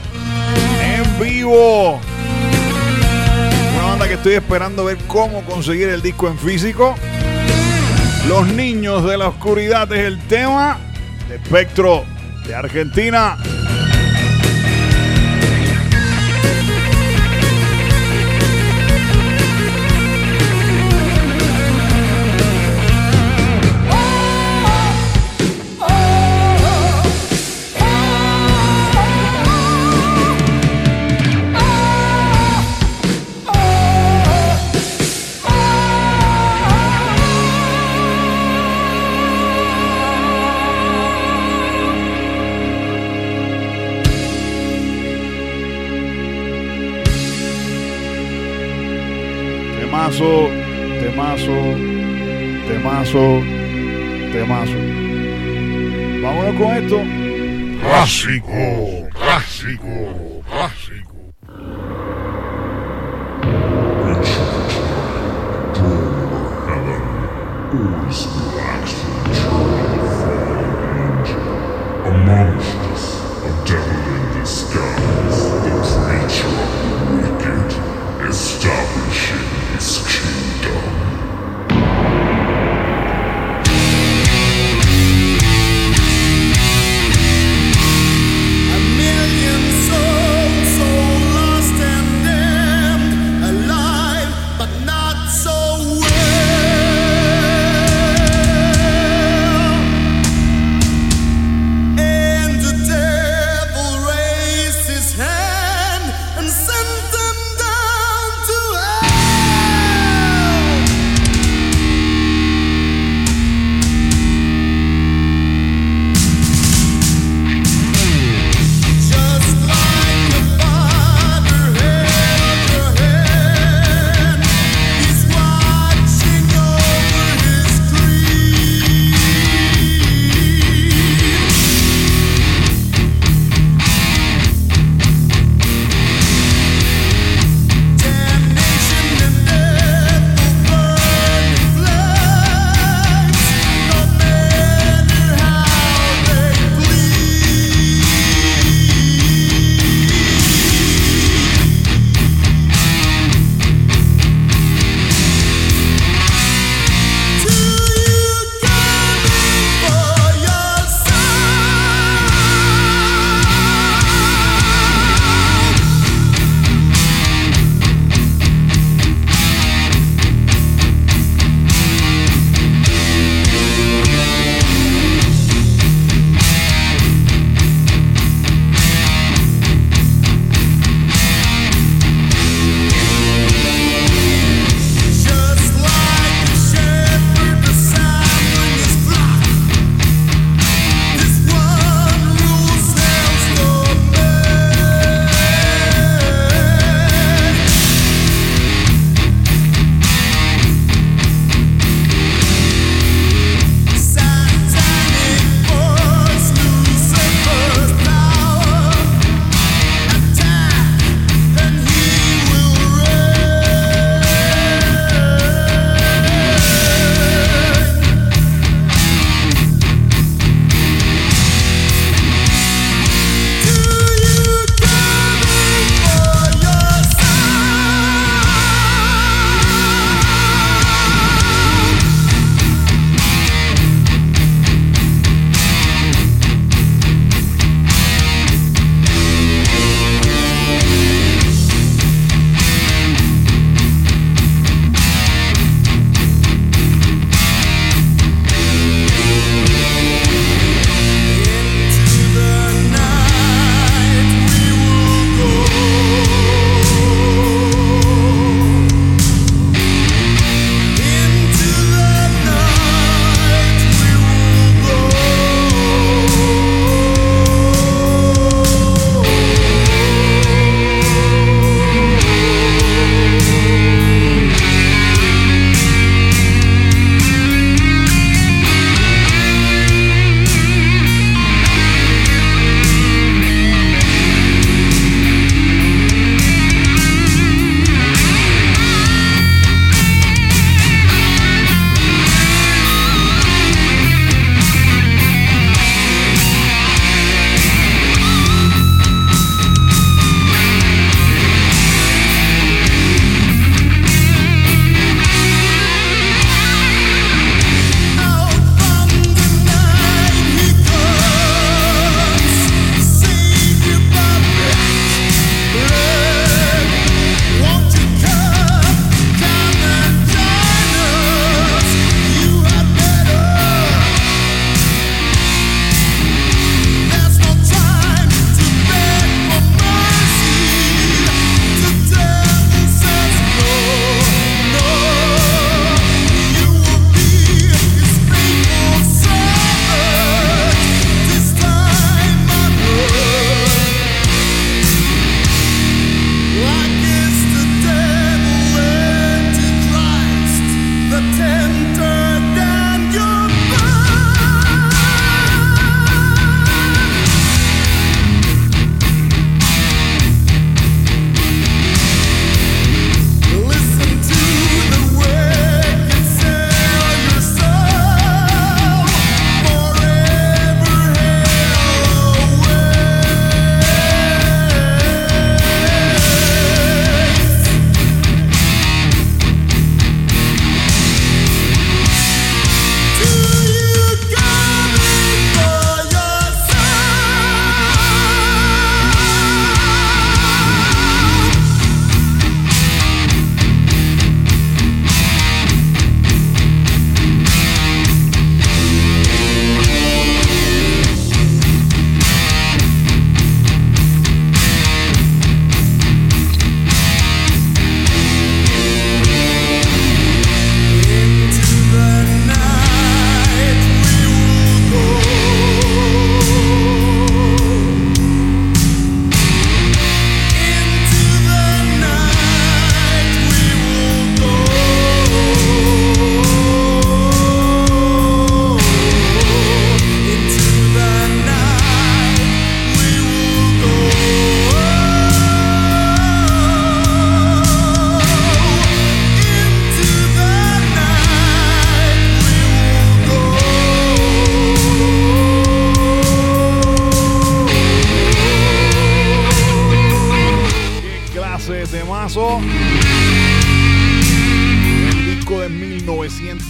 en vivo. Una banda que estoy esperando ver cómo conseguir el disco en físico. Los niños de la oscuridad es el tema de Espectro de Argentina. Temazo. Vámonos con esto. Clásico. Amongst us, a devil in disguise, the creature of the wicked, establishing his kingdom. Alive, but not so well.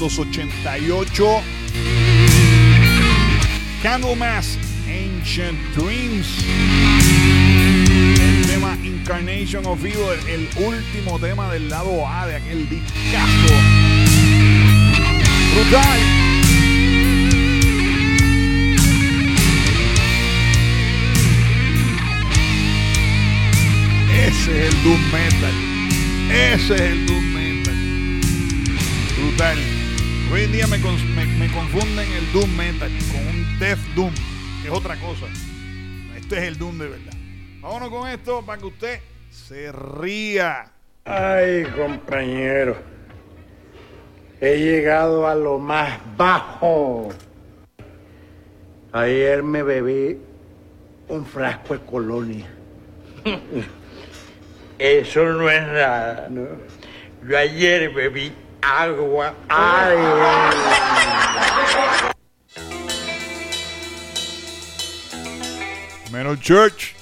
1988. Candlemass, Ancient Dreams. El tema Incarnation of Evil, el último tema del lado A de aquel discazo. Brutal. Ese es el Doom Metal. Ese es el Doom Metal. Brutal. Hoy en día me confunden el Doom Metal con un Death Doom, que es otra cosa. Este es el Doom de verdad. Vámonos con esto para que usted se ría. Ay, compañero. He llegado a lo más bajo. Ayer me bebí un frasco de colonia. Eso no es nada, ¿no? Yo ayer bebí agua. Ay. Metal Church.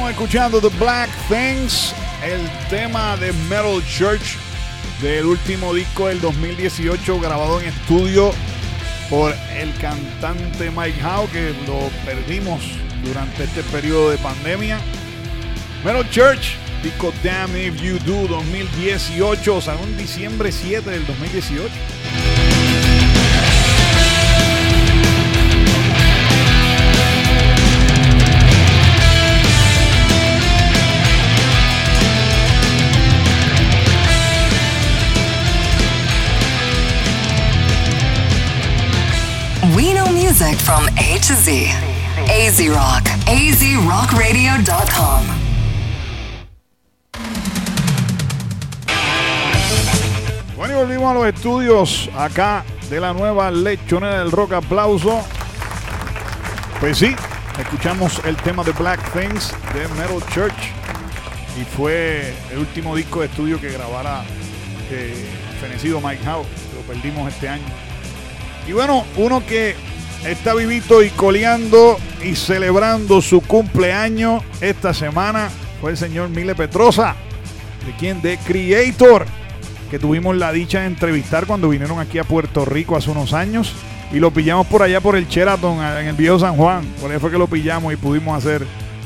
Estamos escuchando The Black Things, el tema de Metal Church del último disco del 2018 grabado en estudio por el cantante Mike Howe, que lo perdimos durante este periodo de pandemia. Metal Church, disco Damn If You Do 2018, salió en diciembre 7 del 2018. We know music from A to Z. AZ Rock. AZRockRadio.com. Bueno, y volvimos a los estudios acá de la nueva lechonera del rock. Aplauso. Pues sí, escuchamos el tema de Black Things de Metal Church y fue el último disco de estudio que grabara fenecido Mike Howe. Lo perdimos este año. Y bueno, uno que está vivito y coleando y celebrando su cumpleaños esta semana fue el señor Mile Petrosa, de Creator, que tuvimos la dicha de entrevistar cuando vinieron aquí a Puerto Rico hace unos años y lo pillamos por allá por el Sheraton en el viejo San Juan. Por ahí fue que lo pillamos y pudimos hacer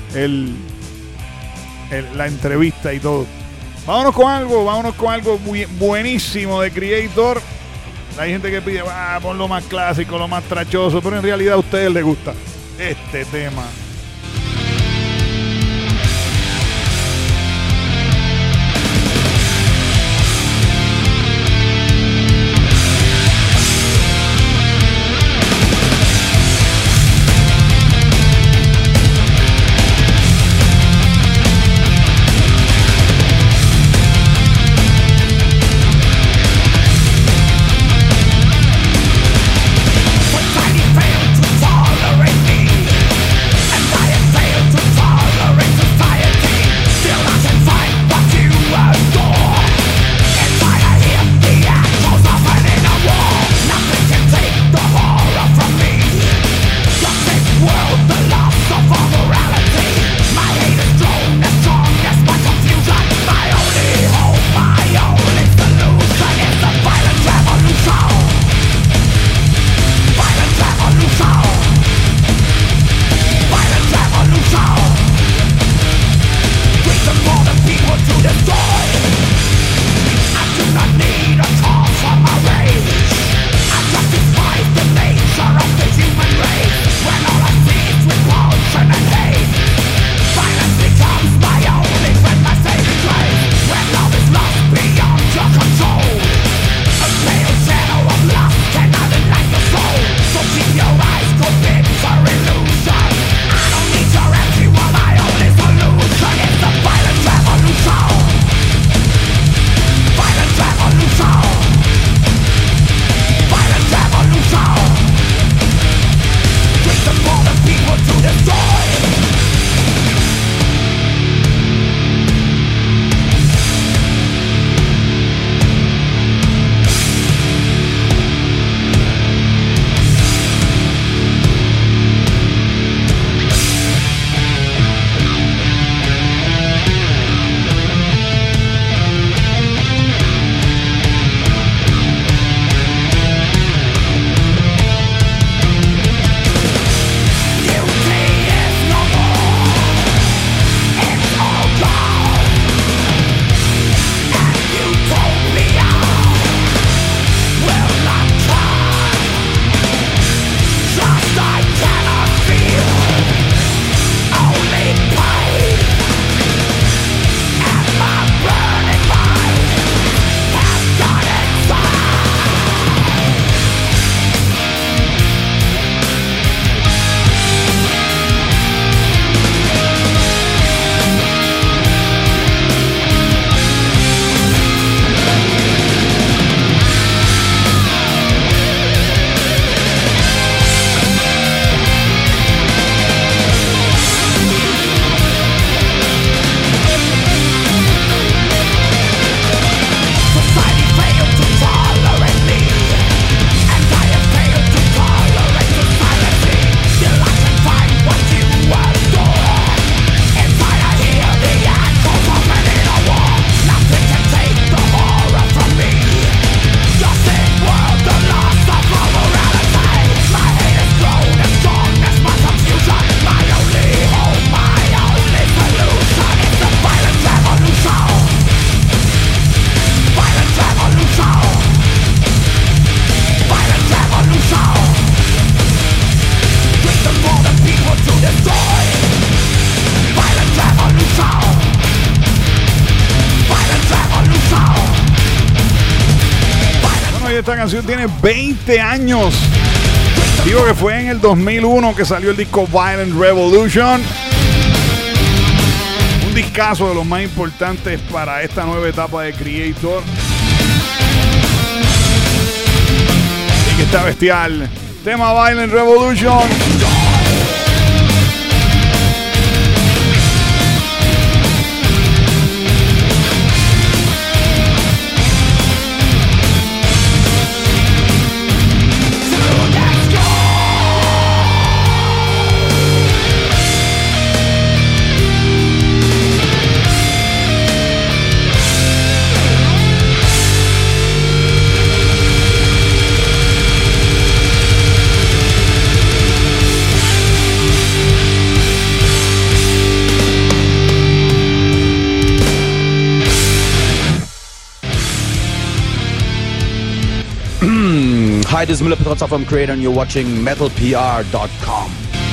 la entrevista y todo. Vámonos con algo muy buenísimo de Creator. Hay gente que pide, pon lo más clásico, lo más trachoso, pero en realidad a ustedes les gusta este tema. When tiny failed to tolerate me, esta canción tiene 20 años. Digo que fue en el 2001 que salió el disco Violent Revolution. Un discazo de los más importantes para esta nueva etapa de Creator. Y que está bestial. Tema Violent Revolution. Hi, this is Miller Petrozza from Creator, and you're watching MetalPR.com.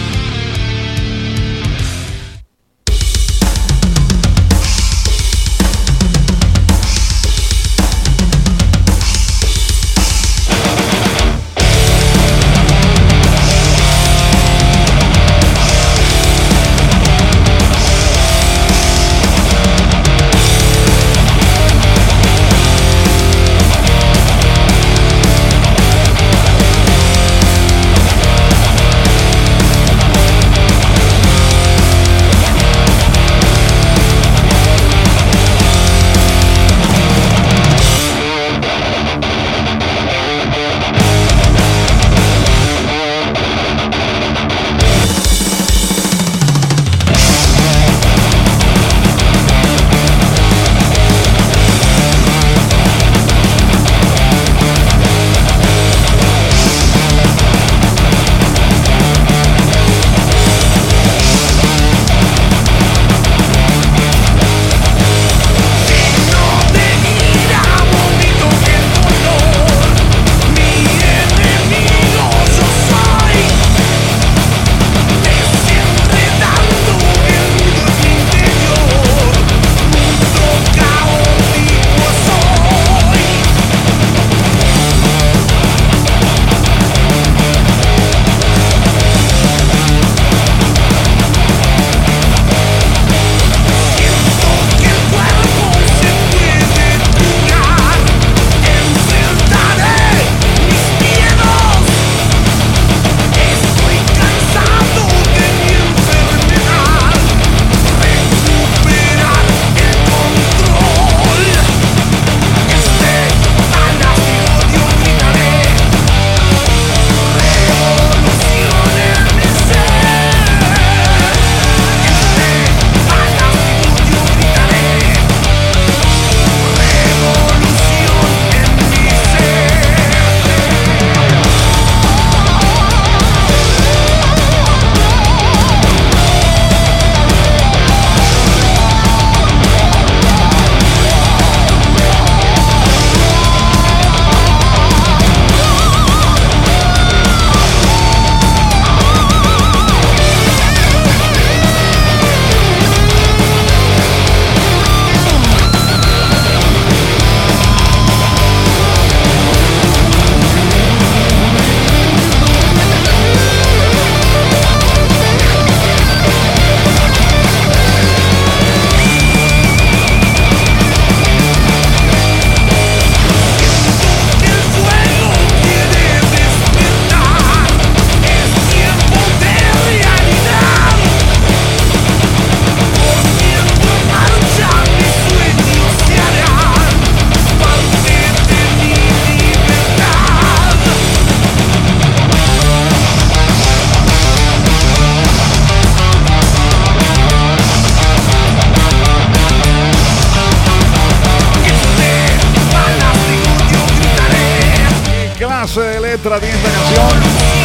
De letra tiene esta canción.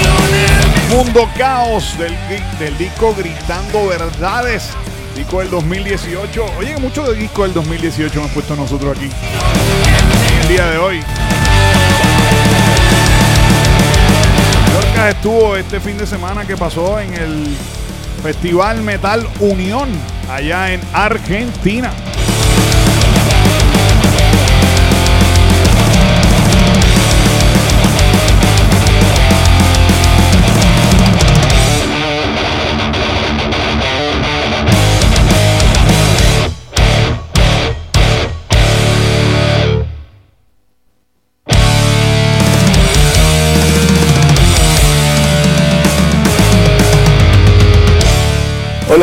Mundo Caos del disco Gritando Verdades, disco del 2018. Oye, muchos de discos del 2018 hemos puesto nosotros aquí en el día de hoy. Yorka estuvo este fin de semana que pasó en el Festival Metal Unión allá en Argentina.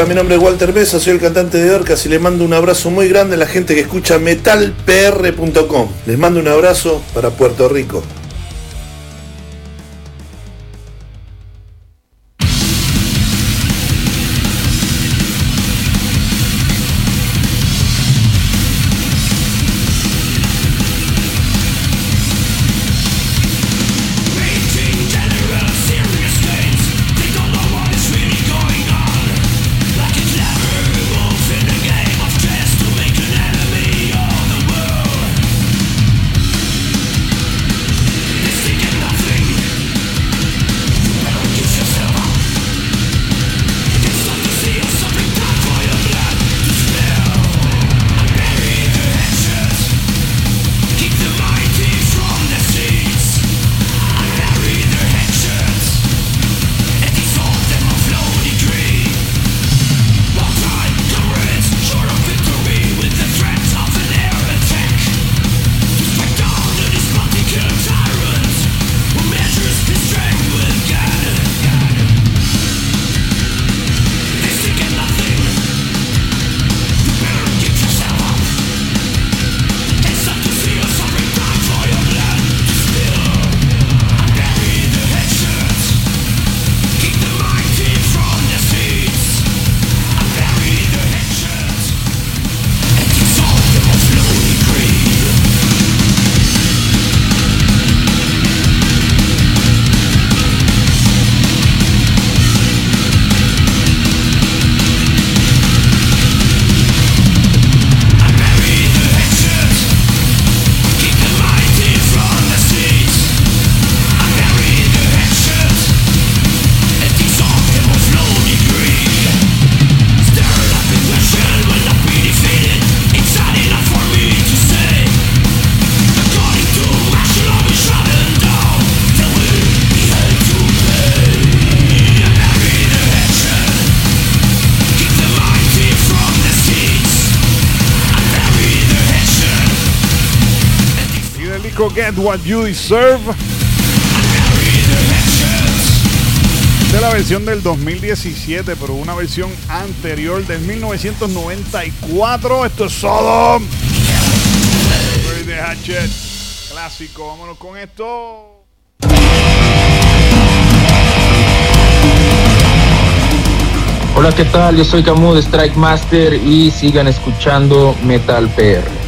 Hola, mi nombre es Walter Mesa, soy el cantante de Orcas y le mando un abrazo muy grande a la gente que escucha metalpr.com. Les mando un abrazo para Puerto Rico. Get What You Deserve, de la versión del 2017, pero una versión anterior del 1994. Esto es Sodom, The Hatchet, clásico. Vámonos con esto. Hola, ¿qué tal? Yo soy Camus de Strike Master y sigan escuchando Metal PR.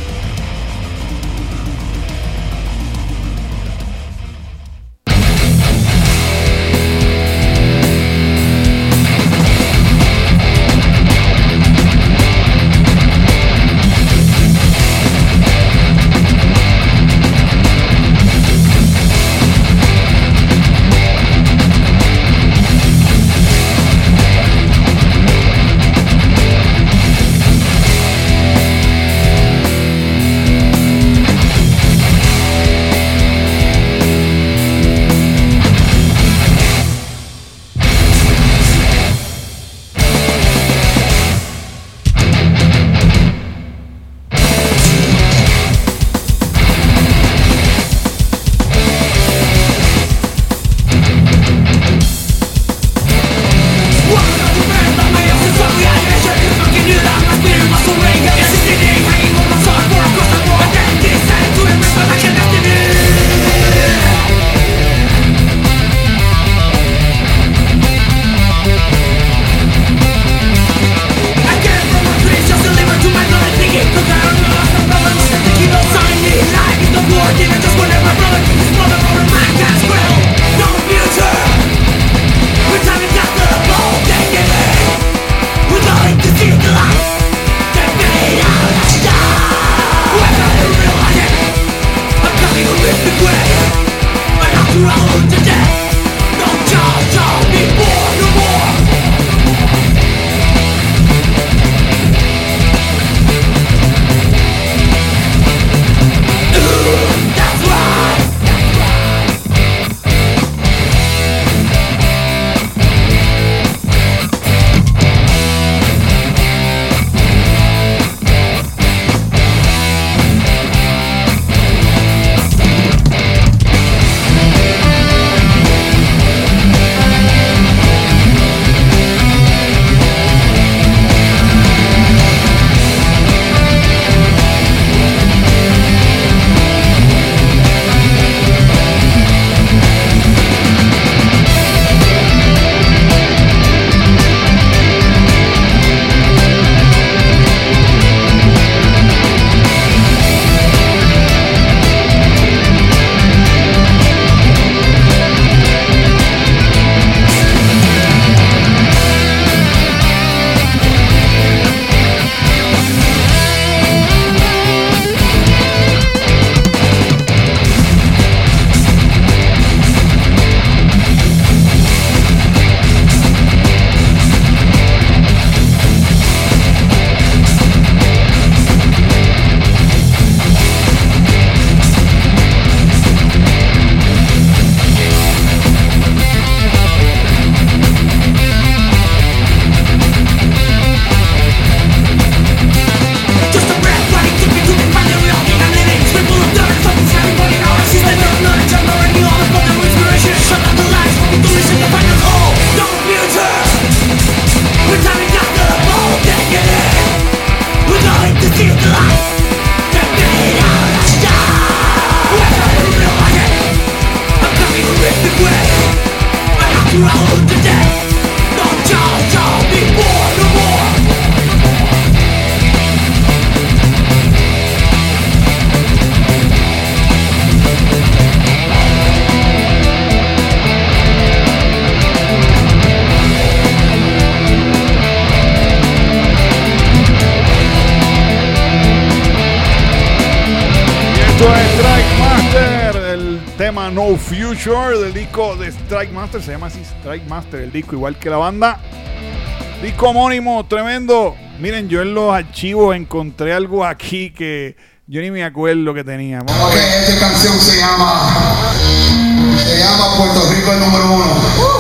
No Future del disco de Strike Master, se llama así Strike Master el disco, igual que la banda. Disco homónimo, tremendo. Miren, yo en los archivos encontré algo aquí que yo ni me acuerdo que tenía. Vamos a ver. Esta canción se llama Puerto Rico el número 1.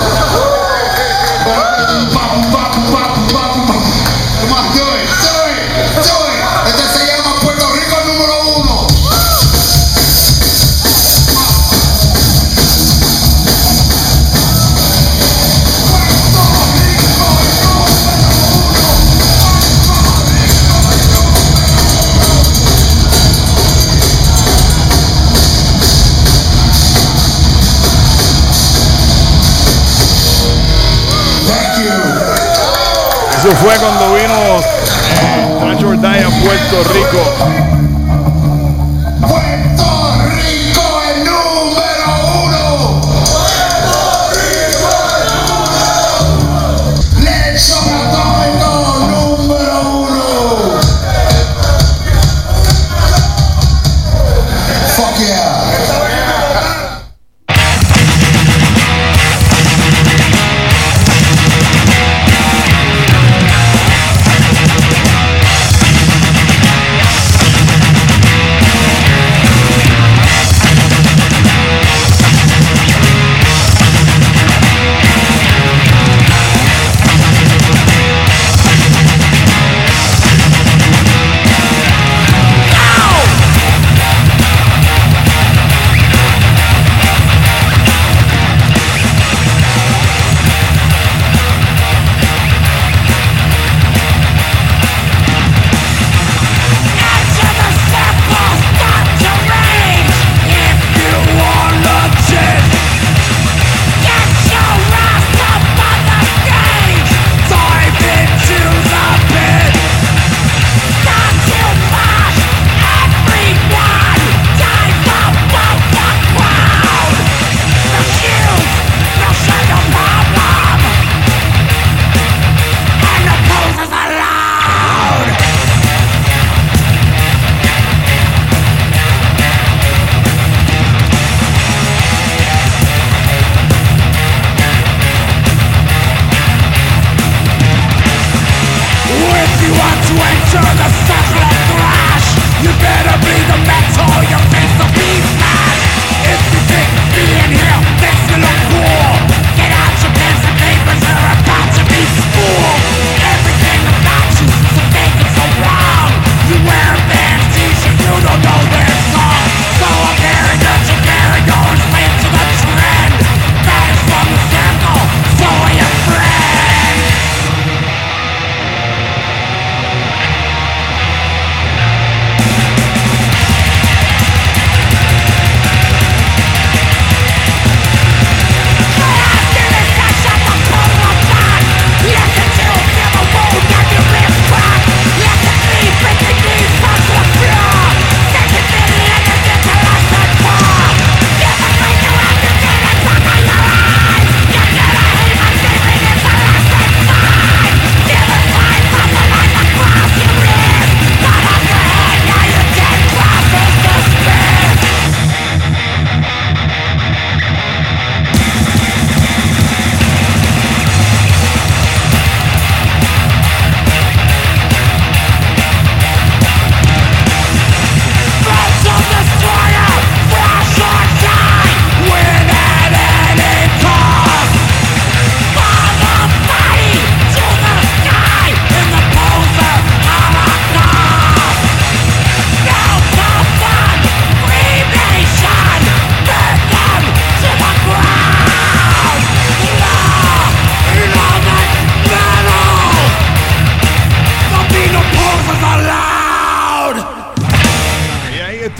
Come on, do it. Este se llama Puerto Rico el número 1. Eso fue cuando vino Trash or Die a Puerto Rico. Puerto Rico el número 1. Puerto Rico el número 1. Lechón atómico número 1. Fuck yeah.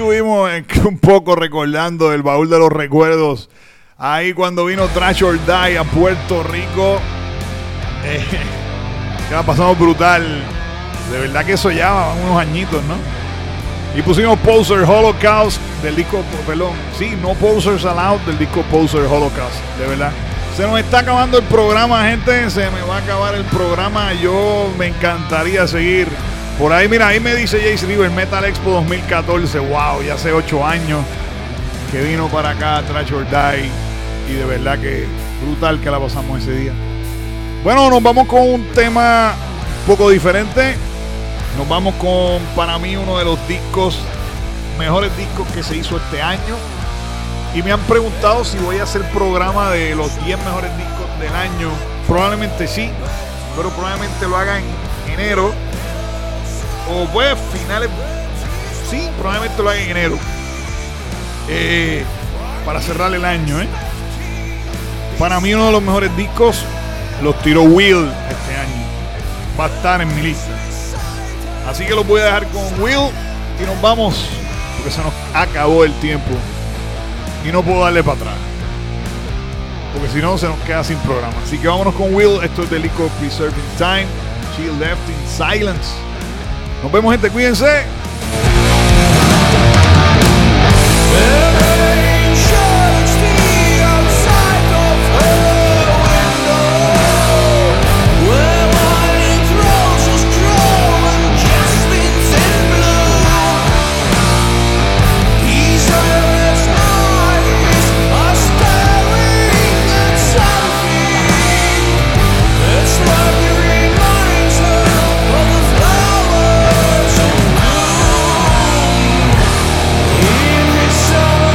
estuvimos un poco recordando el baúl de los recuerdos. Ahí cuando vino Trash or Die a Puerto Rico. Que la pasamos brutal. De verdad que eso ya van unos añitos, ¿no? Y pusimos Poser Holocaust del disco, perdón, sí, No Posers Allowed del disco Poser Holocaust. De verdad. Se nos está acabando el programa, gente. Se me va a acabar el programa. Yo me encantaría seguir. Por ahí, mira, ahí me dice Jace River, Metal Expo 2014. Wow, ya hace 8 años que vino para acá Trash or Die. Y de verdad que brutal que la pasamos ese día. Bueno, nos vamos con un tema un poco diferente. Nos vamos con, para mí, uno de los mejores discos que se hizo este año. Y me han preguntado si voy a hacer programa de los 10 mejores discos del año. Probablemente sí, pero probablemente lo haga en enero. O pues finales. Sí, probablemente lo haga en enero. Para cerrar el año, Para mí uno de los mejores discos los tiró Will este año. Va a estar en mi lista. Así que los voy a dejar con Will y nos vamos, porque se nos acabó el tiempo y no puedo darle para atrás, porque si no se nos queda sin programa. Así que vámonos con Will. Esto es del disco Preserving Time, She Left in Silence. Nos vemos, gente, cuídense. Summer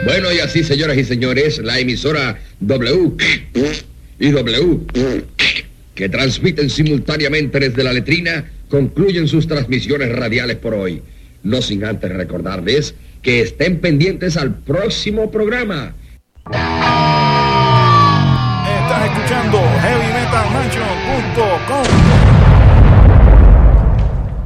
Bueno, y así, señoras y señores, la emisora W y W, que transmiten simultáneamente desde la letrina, concluyen sus transmisiones radiales por hoy. No sin antes recordarles que estén pendientes al próximo programa. Estás escuchando HeavyMetalMansion.com.